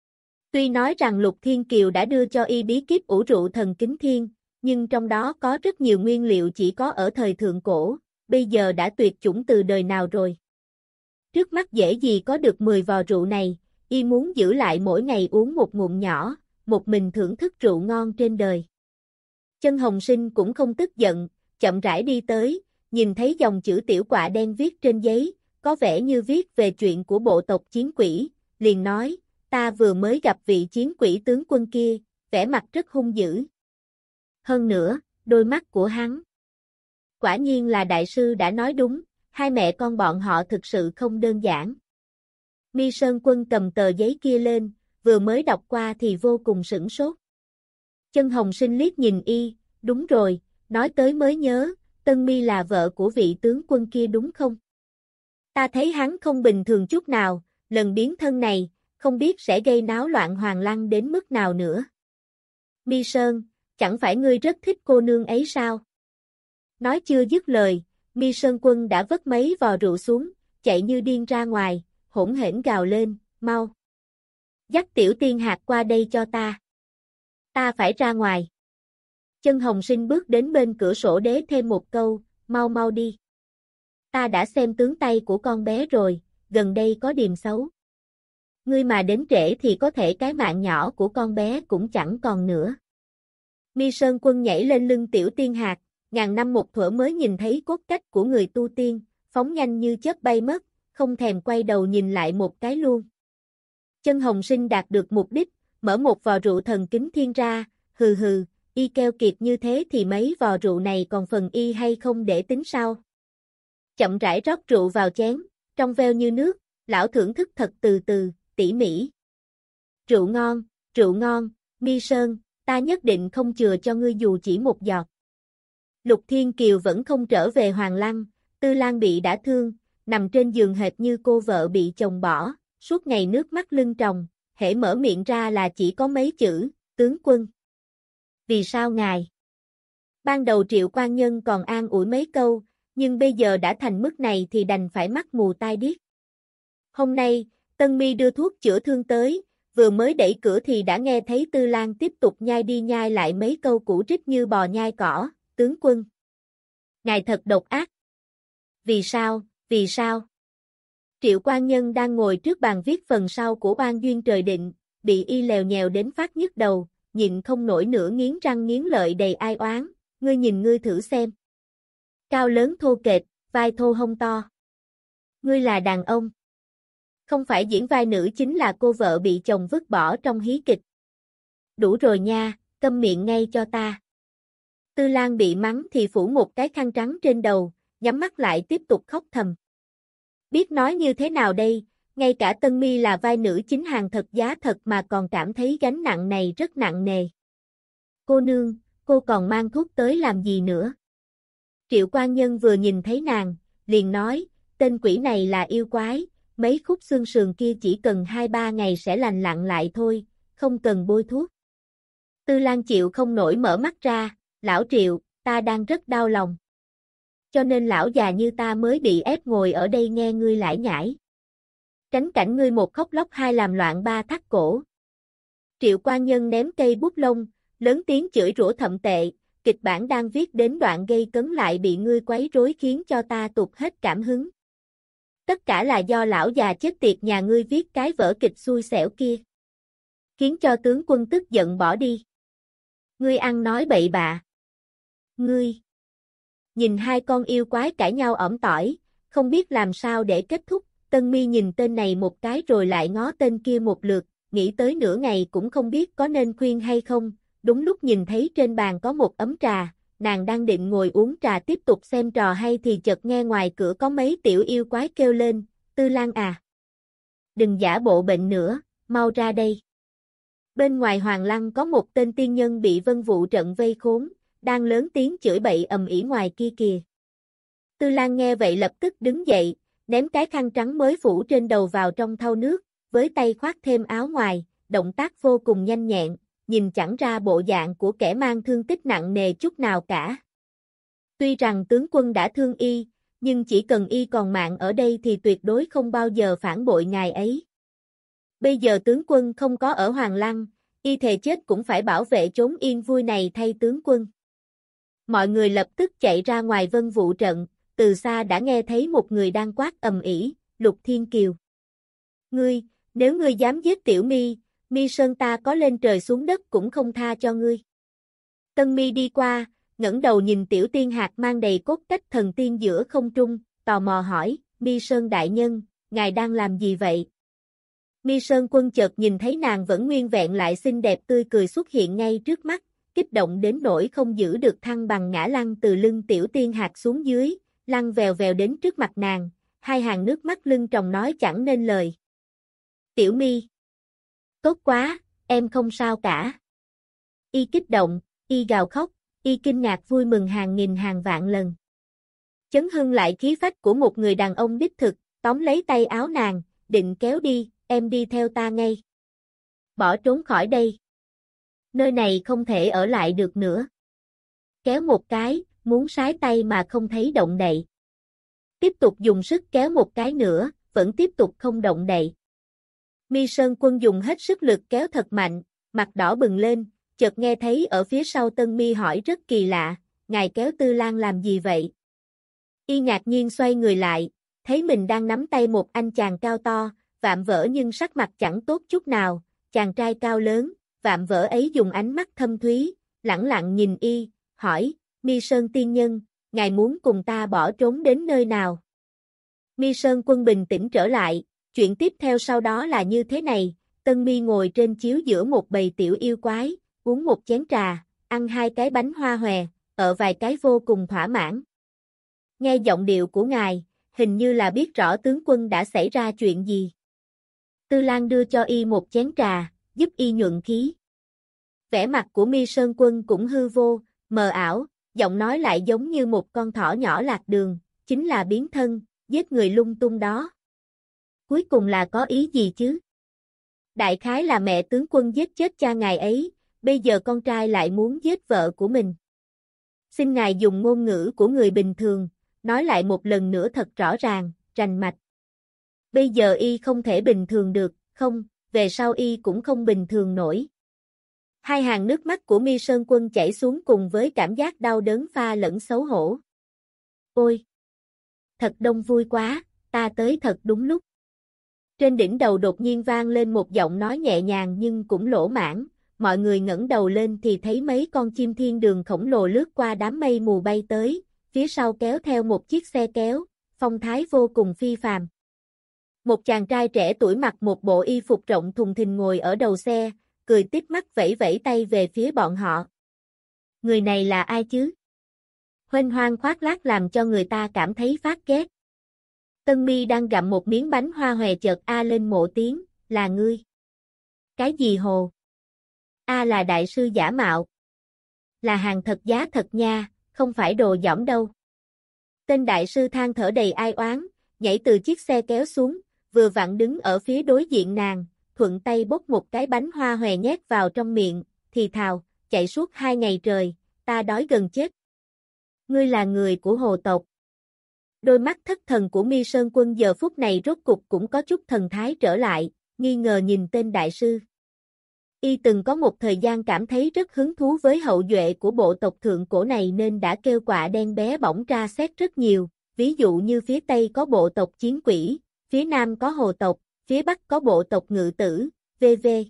Tuy nói rằng Lục Thiên Kiều đã đưa cho y bí kíp ủ rượu thần kính thiên, nhưng trong đó có rất nhiều nguyên liệu chỉ có ở thời thượng cổ, bây giờ đã tuyệt chủng từ đời nào rồi. Trước mắt dễ gì có được mười vò rượu này, y muốn giữ lại mỗi ngày uống một ngụm nhỏ, một mình thưởng thức rượu ngon trên đời. Chân Hồng Sinh cũng không tức giận, chậm rãi đi tới, nhìn thấy dòng chữ tiểu quạ đen viết trên giấy, có vẻ như viết về chuyện của bộ tộc chiến quỷ, liền nói, ta vừa mới gặp vị chiến quỷ tướng quân kia, vẻ mặt rất hung dữ. Hơn nữa, đôi mắt của hắn. Quả nhiên là đại sư đã nói đúng, hai mẹ con bọn họ thực sự không đơn giản. Mi Sơn Quân cầm tờ giấy kia lên, vừa mới đọc qua thì vô cùng sửng sốt. Chân Hồng Sinh liếc nhìn y, đúng rồi, nói tới mới nhớ, Tân Mi là vợ của vị tướng quân kia đúng không? Ta thấy hắn không bình thường chút nào, lần biến thân này, không biết sẽ gây náo loạn Hoàng Lăng đến mức nào nữa. Mi Sơn, chẳng phải ngươi rất thích cô nương ấy sao? Nói chưa dứt lời, Mi Sơn Quân đã vất mấy vò rượu xuống, chạy như điên ra ngoài, hỗn hển gào lên, mau. Dắt Tiểu Tiên Hạc qua đây cho ta. Ta phải ra ngoài. Chân Hồng Sinh bước đến bên cửa sổ đế thêm một câu, mau mau đi. Ta đã xem tướng tay của con bé rồi, gần đây có điềm xấu. Ngươi mà đến trễ thì có thể cái mạng nhỏ của con bé cũng chẳng còn nữa. Mi Sơn Quân nhảy lên lưng Tiểu Tiên Hạc, ngàn năm một thuở mới nhìn thấy cốt cách của người tu tiên, phóng nhanh như chớp bay mất, không thèm quay đầu nhìn lại một cái luôn. Chân Hồng Sinh đạt được mục đích, mở một vò rượu thần kính thiên ra, hừ hừ, y keo kiệt như thế thì mấy vò rượu này còn phần y hay không để tính sao? Chậm rãi rót rượu vào chén, trong veo như nước, lão thưởng thức thật từ từ, tỉ mỉ. Rượu ngon, rượu ngon, Mi Sơn, ta nhất định không chừa cho ngươi dù chỉ một giọt. Lục Thiên Kiều vẫn không trở về Hoàng Lăng, Tư Lan bị đã thương, nằm trên giường hệt như cô vợ bị chồng bỏ, suốt ngày nước mắt lưng tròng, hễ mở miệng ra là chỉ có mấy chữ, tướng quân. Vì sao ngài? Ban đầu Triệu Quan Nhân còn an ủi mấy câu, nhưng bây giờ đã thành mức này thì đành phải mắt mù tai điếc. Hôm nay, Tân Mi đưa thuốc chữa thương tới, vừa mới đẩy cửa thì đã nghe thấy Tư Lan tiếp tục nhai đi nhai lại mấy câu cũ rích như bò nhai cỏ, tướng quân. Ngài thật độc ác. Vì sao, vì sao? Triệu Quan Nhân đang ngồi trước bàn viết phần sau của oan duyên trời định, bị y lèo nhèo đến phát nhức đầu, nhịn không nổi nữa nghiến răng nghiến lợi đầy ai oán, ngươi nhìn ngươi thử xem. Cao lớn thô kệch, vai thô hông to. Ngươi là đàn ông. Không phải diễn vai nữ chính là cô vợ bị chồng vứt bỏ trong hí kịch. Đủ rồi nha, câm miệng ngay cho ta. Tư Lan bị mắng thì phủ một cái khăn trắng trên đầu, nhắm mắt lại tiếp tục khóc thầm. Biết nói như thế nào đây, ngay cả Tân Mi là vai nữ chính hàng thật giá thật mà còn cảm thấy gánh nặng này rất nặng nề. Cô nương, cô còn mang thuốc tới làm gì nữa? Triệu Quan Nhân vừa nhìn thấy nàng, liền nói, tên quỷ này là yêu quái, mấy khúc xương sườn kia chỉ cần hai ba ngày sẽ lành lặn lại thôi, không cần bôi thuốc. Tư Lan chịu không nổi mở mắt ra, lão Triệu, ta đang rất đau lòng. Cho nên lão già như ta mới bị ép ngồi ở đây nghe ngươi lải nhải. Tránh cảnh ngươi một khóc lóc hai làm loạn ba thắt cổ. Triệu Quan Nhân ném cây bút lông, lớn tiếng chửi rủa thậm tệ, kịch bản đang viết đến đoạn gây cấn lại bị ngươi quấy rối khiến cho ta tụt hết cảm hứng. Tất cả là do lão già chết tiệt nhà ngươi viết cái vở kịch xui xẻo kia. Khiến cho tướng quân tức giận bỏ đi. Ngươi ăn nói bậy bạ. Ngươi. Nhìn hai con yêu quái cãi nhau ỏm tỏi, không biết làm sao để kết thúc, Tân Mi nhìn tên này một cái rồi lại ngó tên kia một lượt, nghĩ tới nửa ngày cũng không biết có nên khuyên hay không, đúng lúc nhìn thấy trên bàn có một ấm trà, nàng đang định ngồi uống trà tiếp tục xem trò hay thì chợt nghe ngoài cửa có mấy tiểu yêu quái kêu lên, Tư Lan à. Đừng giả bộ bệnh nữa, mau ra đây. Bên ngoài Hoàng Lăng có một tên tiên nhân bị Vân Vụ trận vây khốn, đang lớn tiếng chửi bậy ầm ĩ ngoài kia kìa. Tư Lan nghe vậy lập tức đứng dậy, ném cái khăn trắng mới phủ trên đầu vào trong thau nước, với tay khoác thêm áo ngoài, động tác vô cùng nhanh nhẹn, nhìn chẳng ra bộ dạng của kẻ mang thương tích nặng nề chút nào cả. Tuy rằng tướng quân đã thương y, nhưng chỉ cần y còn mạng ở đây thì tuyệt đối không bao giờ phản bội ngài ấy. Bây giờ tướng quân không có ở Hoàng Lăng, y thề chết cũng phải bảo vệ chốn yên vui này thay tướng quân. Mọi người lập tức chạy ra ngoài Vân Vụ trận, từ xa đã nghe thấy một người đang quát ầm ĩ, Lục Thiên Kiều. Ngươi, nếu ngươi dám giết Tiểu Mi, Mi Sơn ta có lên trời xuống đất cũng không tha cho ngươi. Tân Mi đi qua, ngẩng đầu nhìn Tiểu Tiên Hạc mang đầy cốt cách thần tiên giữa không trung, tò mò hỏi, Mi Sơn đại nhân, ngài đang làm gì vậy? Mi Sơn Quân chợt nhìn thấy nàng vẫn nguyên vẹn lại xinh đẹp tươi cười xuất hiện ngay trước mắt, kích động đến nỗi không giữ được thăng bằng ngã lăn từ lưng Tiểu Tiên Hạc xuống dưới, lăn vèo vèo đến trước mặt nàng, hai hàng nước mắt lưng tròng nói chẳng nên lời. Tiểu Mi. Tốt quá, em không sao cả. Y kích động, y gào khóc, y kinh ngạc vui mừng hàng nghìn hàng vạn lần. Chấn hưng lại khí phách của một người đàn ông đích thực, tóm lấy tay áo nàng, định kéo đi, em đi theo ta ngay. Bỏ trốn khỏi đây. Nơi này không thể ở lại được nữa. Kéo một cái, muốn sái tay mà không thấy động đậy. Tiếp tục dùng sức kéo một cái nữa, vẫn tiếp tục không động đậy. Mi Sơn Quân dùng hết sức lực kéo thật mạnh, mặt đỏ bừng lên, chợt nghe thấy ở phía sau Tân Mi hỏi rất kỳ lạ, ngài kéo Tư Lan làm gì vậy? Y ngạc nhiên xoay người lại, thấy mình đang nắm tay một anh chàng cao to, vạm vỡ nhưng sắc mặt chẳng tốt chút nào, chàng trai cao lớn, vạm vỡ ấy dùng ánh mắt thâm thúy, lẳng lặng nhìn y, hỏi, Mi Sơn tiên nhân, ngài muốn cùng ta bỏ trốn đến nơi nào? Mi Sơn Quân bình tĩnh trở lại, chuyện tiếp theo sau đó là như thế này, Tân Mi ngồi trên chiếu giữa một bầy tiểu yêu quái, uống một chén trà, ăn hai cái bánh hoa hòe, ở vài cái vô cùng thỏa mãn. Nghe giọng điệu của ngài, hình như là biết rõ tướng quân đã xảy ra chuyện gì. Tư Lan đưa cho y một chén trà, giúp y nhuận khí. Vẻ mặt của Mi Sơn Quân cũng hư vô, mờ ảo, giọng nói lại giống như một con thỏ nhỏ lạc đường, chính là biến thân, giết người lung tung đó. Cuối cùng là có ý gì chứ? Đại khái là mẹ tướng quân giết chết cha ngài ấy, bây giờ con trai lại muốn giết vợ của mình. Xin ngài dùng ngôn ngữ của người bình thường, nói lại một lần nữa thật rõ ràng, rành mạch. Bây giờ y không thể bình thường được, không, về sau y cũng không bình thường nổi. Hai hàng nước mắt của Mi Sơn Quân chảy xuống cùng với cảm giác đau đớn pha lẫn xấu hổ. Ôi! Thật đông vui quá, ta tới thật đúng lúc. Trên đỉnh đầu đột nhiên vang lên một giọng nói nhẹ nhàng nhưng cũng lỗ mãng, mọi người ngẩng đầu lên thì thấy mấy con chim thiên đường khổng lồ lướt qua đám mây mù bay tới, phía sau kéo theo một chiếc xe kéo, phong thái vô cùng phi phàm. Một chàng trai trẻ tuổi mặc một bộ y phục rộng thùng thình ngồi ở đầu xe, cười tít mắt vẫy vẫy tay về phía bọn họ. Người này là ai chứ? Huênh hoang khoác lác làm cho người ta cảm thấy phát ghét. Tân Mi đang gặm một miếng bánh hoa hòe chợt a lên một tiếng, là ngươi. Cái gì hồ? A là đại sư giả mạo. Là hàng thật giá thật nha, không phải đồ giỏm đâu. Tên đại sư than thở đầy ai oán, nhảy từ chiếc xe kéo xuống, vừa vặn đứng ở phía đối diện nàng, thuận tay bốc một cái bánh hoa hòe nhét vào trong miệng, thì thào, chạy suốt hai ngày trời, ta đói gần chết. Ngươi là người của hồ tộc. Đôi mắt thất thần của Mi Sơn Quân giờ phút này rốt cục cũng có chút thần thái trở lại, nghi ngờ nhìn tên đại sư. Y từng có một thời gian cảm thấy rất hứng thú với hậu duệ của bộ tộc thượng cổ này nên đã kêu quạ đen bé bỏng tra xét rất nhiều, ví dụ như phía Tây có bộ tộc Chiến Quỷ, phía Nam có hồ tộc, phía Bắc có bộ tộc Ngự Tử, vân vân.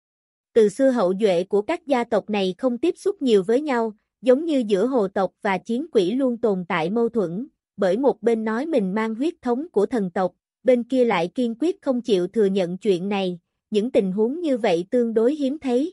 Từ xưa hậu duệ của các gia tộc này không tiếp xúc nhiều với nhau, giống như giữa hồ tộc và Chiến Quỷ luôn tồn tại mâu thuẫn, bởi một bên nói mình mang huyết thống của thần tộc, bên kia lại kiên quyết không chịu thừa nhận chuyện này, những tình huống như vậy tương đối hiếm thấy.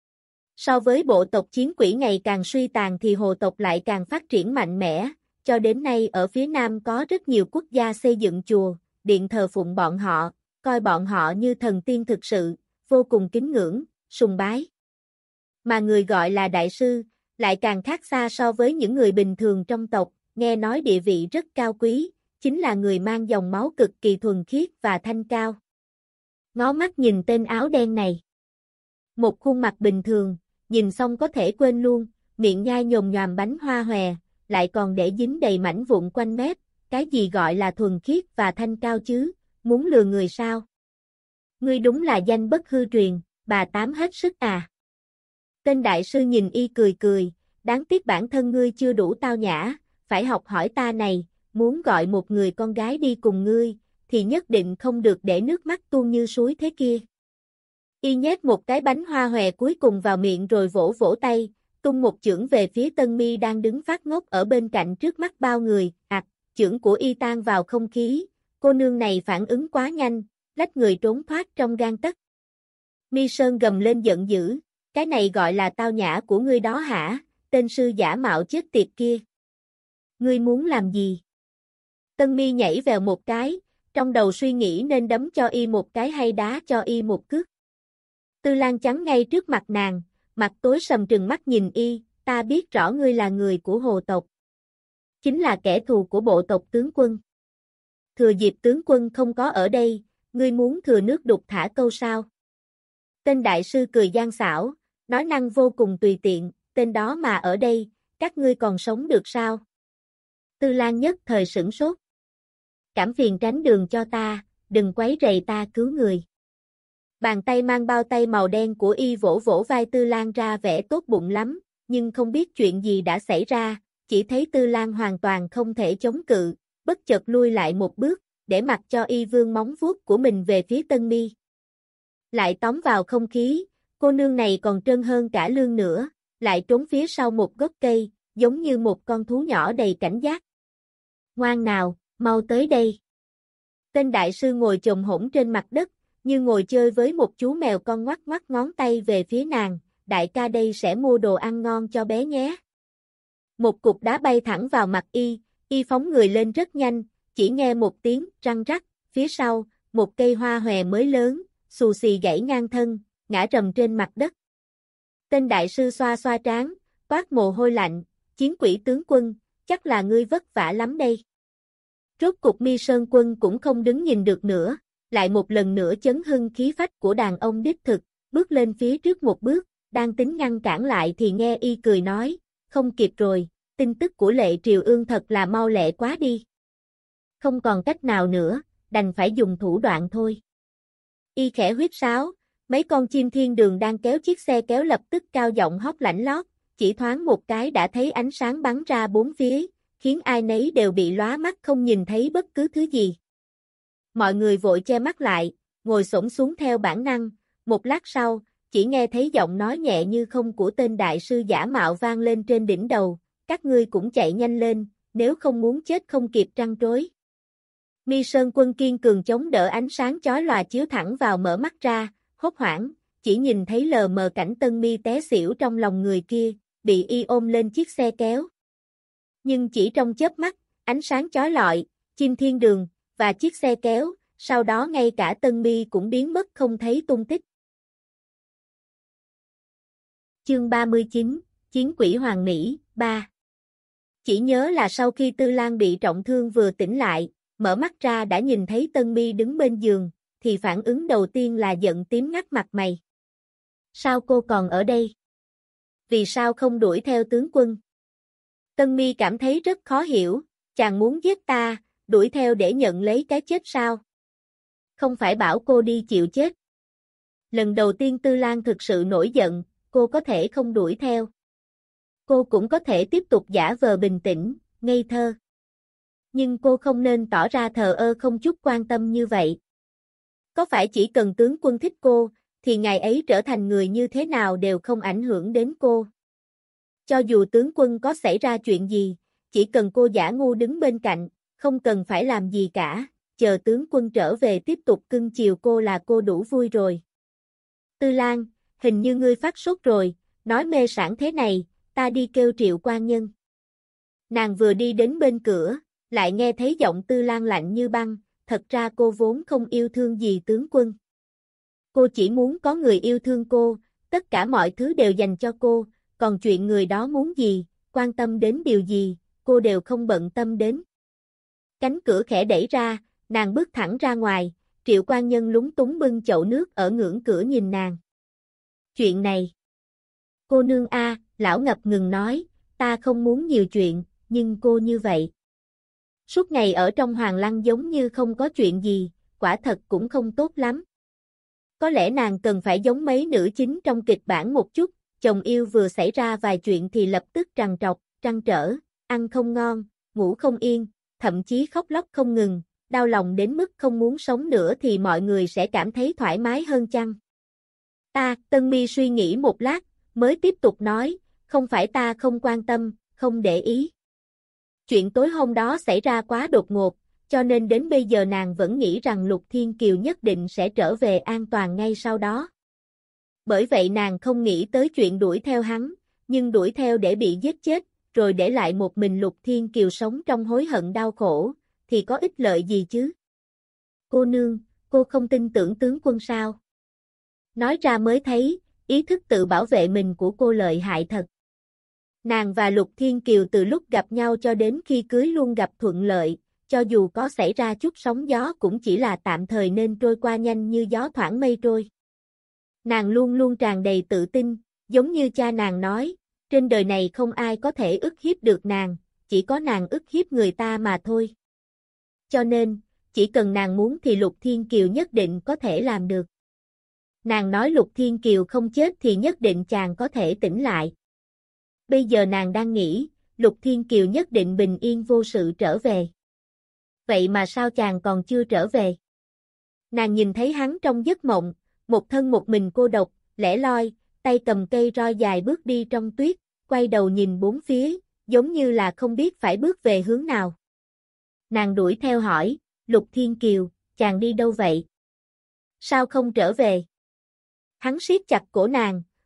So với bộ tộc Chiến Quỷ ngày càng suy tàn thì hồ tộc lại càng phát triển mạnh mẽ, cho đến nay ở phía Nam có rất nhiều quốc gia xây dựng chùa, điện thờ phụng bọn họ, coi bọn họ như thần tiên thực sự, vô cùng kính ngưỡng, sùng bái. Mà người gọi là đại sư, lại càng khác xa so với những người bình thường trong tộc, nghe nói địa vị rất cao quý, chính là người mang dòng máu cực kỳ thuần khiết và thanh cao. Ngó mắt nhìn tên áo đen này. Một khuôn mặt bình thường, nhìn xong có thể quên luôn, miệng nhai nhồm nhòm bánh hoa hòe, lại còn để dính đầy mảnh vụn quanh mép, cái gì gọi là thuần khiết và thanh cao chứ, muốn lừa người sao? Ngươi đúng là danh bất hư truyền, bà tám hết sức à. Tên đại sư nhìn y cười cười, đáng tiếc bản thân ngươi chưa đủ tao nhã, phải học hỏi ta này, muốn gọi một người con gái đi cùng ngươi, thì nhất định không được để nước mắt tuôn như suối thế kia. Y nhét một cái bánh hoa hòe cuối cùng vào miệng rồi vỗ vỗ tay, tung một chưởng về phía Tân Mi đang đứng phát ngốc ở bên cạnh trước mắt bao người, ạt, à, chưởng của y tan vào không khí, cô nương này phản ứng quá nhanh, lách người trốn thoát trong gang tấc. Mi Sơn gầm lên giận dữ, cái này gọi là tao nhã của ngươi đó hả, tên sư giả mạo chết tiệt kia. Ngươi muốn làm gì? Tân Mi nhảy vèo một cái, trong đầu suy nghĩ nên đấm cho y một cái hay đá cho y một cước. Tư Lan chắn ngay trước mặt nàng, mặt tối sầm trừng mắt nhìn y, ta biết rõ ngươi là người của hồ tộc. Chính là kẻ thù của bộ tộc tướng quân. Thừa dịp tướng quân không có ở đây, ngươi muốn thừa nước đục thả câu sao? Tên đại sư cười gian xảo, nói năng vô cùng tùy tiện, tên đó mà ở đây, các ngươi còn sống được sao? Tư Lan nhất thời sửng sốt. Cảm phiền tránh đường cho ta, đừng quấy rầy ta cứu người. Bàn tay mang bao tay màu đen của y vỗ vỗ vai Tư Lan ra vẻ tốt bụng lắm, nhưng không biết chuyện gì đã xảy ra, chỉ thấy Tư Lan hoàn toàn không thể chống cự, bất chợt lui lại một bước, để mặc cho y vươn móng vuốt của mình về phía Tân Mi. Lại tóm vào không khí, cô nương này còn trơn hơn cả lương nữa, lại trốn phía sau một gốc cây, giống như một con thú nhỏ đầy cảnh giác. Ngoan nào, mau tới đây. Tên đại sư ngồi chồm hổm trên mặt đất, như ngồi chơi với một chú mèo con ngoắc ngoắc ngón tay về phía nàng, đại ca đây sẽ mua đồ ăn ngon cho bé nhé. Một cục đá bay thẳng vào mặt y, y phóng người lên rất nhanh, chỉ nghe một tiếng răng rắc, phía sau, một cây hoa hòe mới lớn, xù xì gãy ngang thân, ngã rầm trên mặt đất. Tên đại sư xoa xoa trán, toát mồ hôi lạnh, chiến quỷ tướng quân, chắc là ngươi vất vả lắm đây. Rốt cục Mi Sơn Quân cũng không đứng nhìn được nữa, lại một lần nữa chấn hưng khí phách của đàn ông đích thực, bước lên phía trước một bước, đang tính ngăn cản lại thì nghe y cười nói, không kịp rồi, tin tức của Lệ Triều Ương thật là mau lẹ quá đi. Không còn cách nào nữa, đành phải dùng thủ đoạn thôi. Y khẽ huýt sáo, mấy con chim thiên đường đang kéo chiếc xe kéo lập tức cao giọng hót lãnh lót, chỉ thoáng một cái đã thấy ánh sáng bắn ra bốn phía, khiến ai nấy đều bị lóa mắt không nhìn thấy bất cứ thứ gì. Mọi người vội che mắt lại, ngồi xổm xuống theo bản năng, một lát sau, chỉ nghe thấy giọng nói nhẹ như không của tên đại sư giả mạo vang lên trên đỉnh đầu, các ngươi cũng chạy nhanh lên, nếu không muốn chết không kịp trăn trối. Mi Sơn Quân kiên cường chống đỡ ánh sáng chói lòa chiếu thẳng vào mở mắt ra, hốt hoảng, chỉ nhìn thấy lờ mờ cảnh Tân Mi té xỉu trong lòng người kia, bị y ôm lên chiếc xe kéo. Nhưng chỉ trong chớp mắt, ánh sáng chói lọi, chim thiên đường, và chiếc xe kéo, sau đó ngay cả Tân Mi cũng biến mất không thấy tung tích. Chương ba mươi chín, Chiến quỷ Hoàng Mỹ, ba. Chỉ nhớ là sau khi Tư Lan bị trọng thương vừa tỉnh lại, mở mắt ra đã nhìn thấy Tân Mi đứng bên giường, thì phản ứng đầu tiên là giận tím ngắt mặt mày. Sao cô còn ở đây? Vì sao không đuổi theo tướng quân? Tân Mi cảm thấy rất khó hiểu, chàng muốn giết ta, đuổi theo để nhận lấy cái chết sao? Không phải bảo cô đi chịu chết. Lần đầu tiên Tư Lan thực sự nổi giận, cô có thể không đuổi theo. Cô cũng có thể tiếp tục giả vờ bình tĩnh, ngây thơ. Nhưng cô không nên tỏ ra thờ ơ không chút quan tâm như vậy. Có phải chỉ cần tướng quân thích cô, thì ngày ấy trở thành người như thế nào đều không ảnh hưởng đến cô. Cho dù tướng quân có xảy ra chuyện gì, chỉ cần cô giả ngu đứng bên cạnh, không cần phải làm gì cả, chờ tướng quân trở về tiếp tục cưng chiều cô là cô đủ vui rồi. Tư Lan, hình như ngươi phát sốt rồi, nói mê sảng thế này, ta đi kêu Triệu quan nhân. Nàng vừa đi đến bên cửa, lại nghe thấy giọng Tư Lan lạnh như băng, thật ra cô vốn không yêu thương gì tướng quân. Cô chỉ muốn có người yêu thương cô, tất cả mọi thứ đều dành cho cô, còn chuyện người đó muốn gì, quan tâm đến điều gì, cô đều không bận tâm đến. Cánh cửa khẽ đẩy ra, nàng bước thẳng ra ngoài, Triệu quan nhân lúng túng bưng chậu nước ở ngưỡng cửa nhìn nàng. Chuyện này. Cô nương a, lão ngập ngừng nói, ta không muốn nhiều chuyện, nhưng cô như vậy. Suốt ngày ở trong Hoàng Lăng giống như không có chuyện gì, quả thật cũng không tốt lắm. Có lẽ nàng cần phải giống mấy nữ chính trong kịch bản một chút, chồng yêu vừa xảy ra vài chuyện thì lập tức trằn trọc, trăn trở, ăn không ngon, ngủ không yên, thậm chí khóc lóc không ngừng, đau lòng đến mức không muốn sống nữa thì mọi người sẽ cảm thấy thoải mái hơn chăng? Ta, Tân Mi suy nghĩ một lát, mới tiếp tục nói, không phải ta không quan tâm, không để ý. Chuyện tối hôm đó xảy ra quá đột ngột, cho nên đến bây giờ nàng vẫn nghĩ rằng Lục Thiên Kiều nhất định sẽ trở về an toàn ngay sau đó. Bởi vậy nàng không nghĩ tới chuyện đuổi theo hắn, nhưng đuổi theo để bị giết chết, rồi để lại một mình Lục Thiên Kiều sống trong hối hận đau khổ, thì có ích lợi gì chứ? Cô nương, cô không tin tưởng tướng quân sao? Nói ra mới thấy, ý thức tự bảo vệ mình của cô lợi hại thật. Nàng và Lục Thiên Kiều từ lúc gặp nhau cho đến khi cưới luôn gặp thuận lợi, cho dù có xảy ra chút sóng gió cũng chỉ là tạm thời nên trôi qua nhanh như gió thoảng mây trôi. Nàng luôn luôn tràn đầy tự tin, giống như cha nàng nói, trên đời này không ai có thể ức hiếp được nàng, chỉ có nàng ức hiếp người ta mà thôi. Cho nên, chỉ cần nàng muốn thì Lục Thiên Kiều nhất định có thể làm được. Nàng nói Lục Thiên Kiều không chết thì nhất định chàng có thể tỉnh lại. Bây giờ nàng đang nghĩ, Lục Thiên Kiều nhất định bình yên vô sự trở về. Vậy mà sao chàng còn chưa trở về? Nàng nhìn thấy hắn trong giấc mộng, một thân một mình cô độc, lẻ loi, tay cầm cây roi dài bước đi trong tuyết, quay đầu nhìn bốn phía, giống như là không biết phải bước về hướng nào. Nàng đuổi theo hỏi, Lục Thiên Kiều, chàng đi đâu vậy? Sao không trở về? Hắn siết chặt cổ nàng,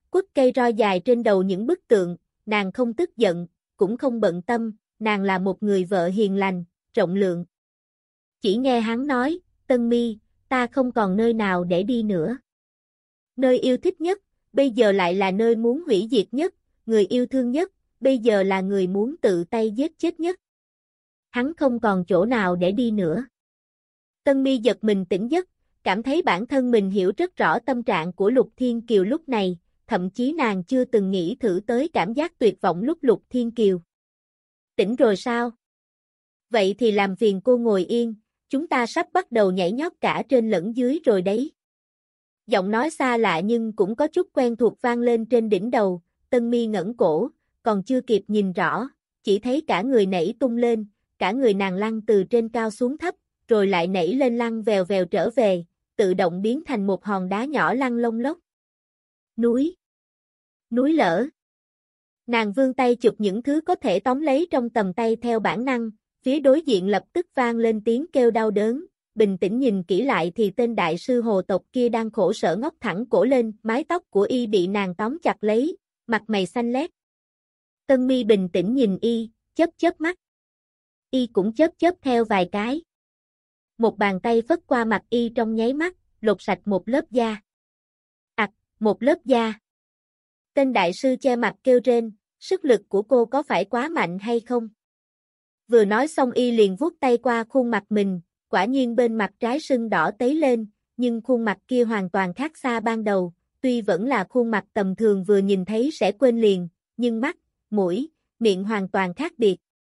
quất cây roi dài trên đầu những bức tượng, nàng không tức giận, cũng không bận tâm, nàng là một người vợ hiền lành, rộng lượng. Chỉ nghe hắn nói, Tân Mi, ta không còn nơi nào để đi nữa. Nơi yêu thích nhất, bây giờ lại là nơi muốn hủy diệt nhất, người yêu thương nhất, bây giờ là người muốn tự tay giết chết nhất. Hắn không còn chỗ nào để đi nữa. Tân Mi giật mình tỉnh giấc, cảm thấy bản thân mình hiểu rất rõ tâm trạng của Lục Thiên Kiều lúc này, thậm chí nàng chưa từng nghĩ thử tới cảm giác tuyệt vọng lúc Lục Thiên Kiều. Tỉnh rồi sao? Vậy thì làm phiền cô ngồi yên, chúng ta sắp bắt đầu nhảy nhót cả trên lẫn dưới rồi đấy. Giọng nói xa lạ nhưng cũng có chút quen thuộc vang lên trên đỉnh đầu, Tân Mi ngẩng cổ, còn chưa kịp nhìn rõ, chỉ thấy cả người nảy tung lên, cả người nàng lăn từ trên cao xuống thấp, rồi lại nảy lên lăn vèo vèo trở về, tự động biến thành một hòn đá nhỏ lăn lông lốc. Núi. Núi lở. Nàng vươn tay chụp những thứ có thể tóm lấy trong tầm tay theo bản năng, phía đối diện lập tức vang lên tiếng kêu đau đớn, bình tĩnh nhìn kỹ lại thì tên đại sư hồ tộc kia đang khổ sở ngóc thẳng cổ lên, mái tóc của y bị nàng tóm chặt lấy, mặt mày xanh lét. Tân Mi bình tĩnh nhìn y, chớp chớp mắt. Y cũng chớp chớp theo vài cái. Một bàn tay phất qua mặt y trong nháy mắt, lột sạch một lớp da. Ặc, một lớp da. Tên đại sư che mặt kêu rên, sức lực của cô có phải quá mạnh hay không? Vừa nói xong y liền vuốt tay qua khuôn mặt mình, quả nhiên bên mặt trái sưng đỏ tấy lên, nhưng khuôn mặt kia hoàn toàn khác xa ban đầu, tuy vẫn là khuôn mặt tầm thường vừa nhìn thấy sẽ quên liền, nhưng mắt, mũi, miệng hoàn toàn khác biệt.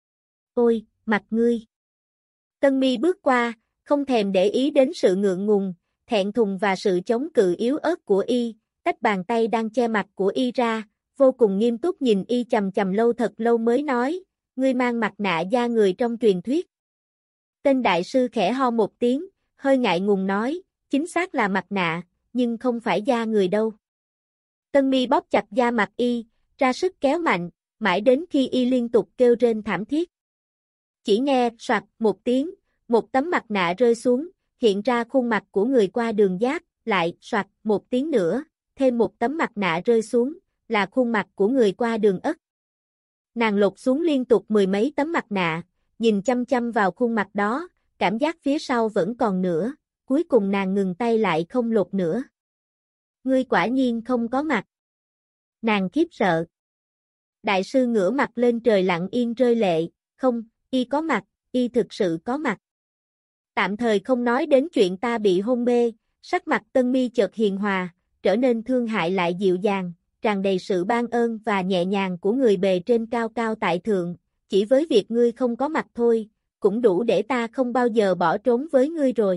Ôi, mặt ngươi. Tân Mi bước qua, không thèm để ý đến sự ngượng ngùng, thẹn thùng và sự chống cự yếu ớt của y, tách bàn tay đang che mặt của y ra, vô cùng nghiêm túc nhìn y chằm chằm lâu thật lâu mới nói, ngươi mang mặt nạ da người trong truyền thuyết. Tên đại sư khẽ ho một tiếng, hơi ngại ngùng nói, chính xác là mặt nạ, nhưng không phải da người đâu. Tân Mi bóp chặt da mặt y, ra sức kéo mạnh, mãi đến khi y liên tục kêu rên thảm thiết. Chỉ nghe soạt một tiếng, một tấm mặt nạ rơi xuống, hiện ra khuôn mặt của người qua đường Giáp, lại soạt một tiếng nữa, thêm một tấm mặt nạ rơi xuống, là khuôn mặt của người qua đường Ất. Nàng lột xuống liên tục mười mấy tấm mặt nạ, nhìn chăm chăm vào khuôn mặt đó, cảm giác phía sau vẫn còn nữa, cuối cùng nàng ngừng tay lại không lột nữa. Ngươi quả nhiên không có mặt. Nàng khiếp sợ. Đại sư ngửa mặt lên trời lặng yên rơi lệ, không, y có mặt, y thực sự có mặt. Tạm thời không nói đến chuyện ta bị hôn mê, sắc mặt Tân Mi chợt hiền hòa, trở nên thương hại lại dịu dàng, tràn đầy sự ban ơn và nhẹ nhàng của người bề trên cao cao tại thượng, chỉ với việc ngươi không có mặt thôi, cũng đủ để ta không bao giờ bỏ trốn với ngươi rồi.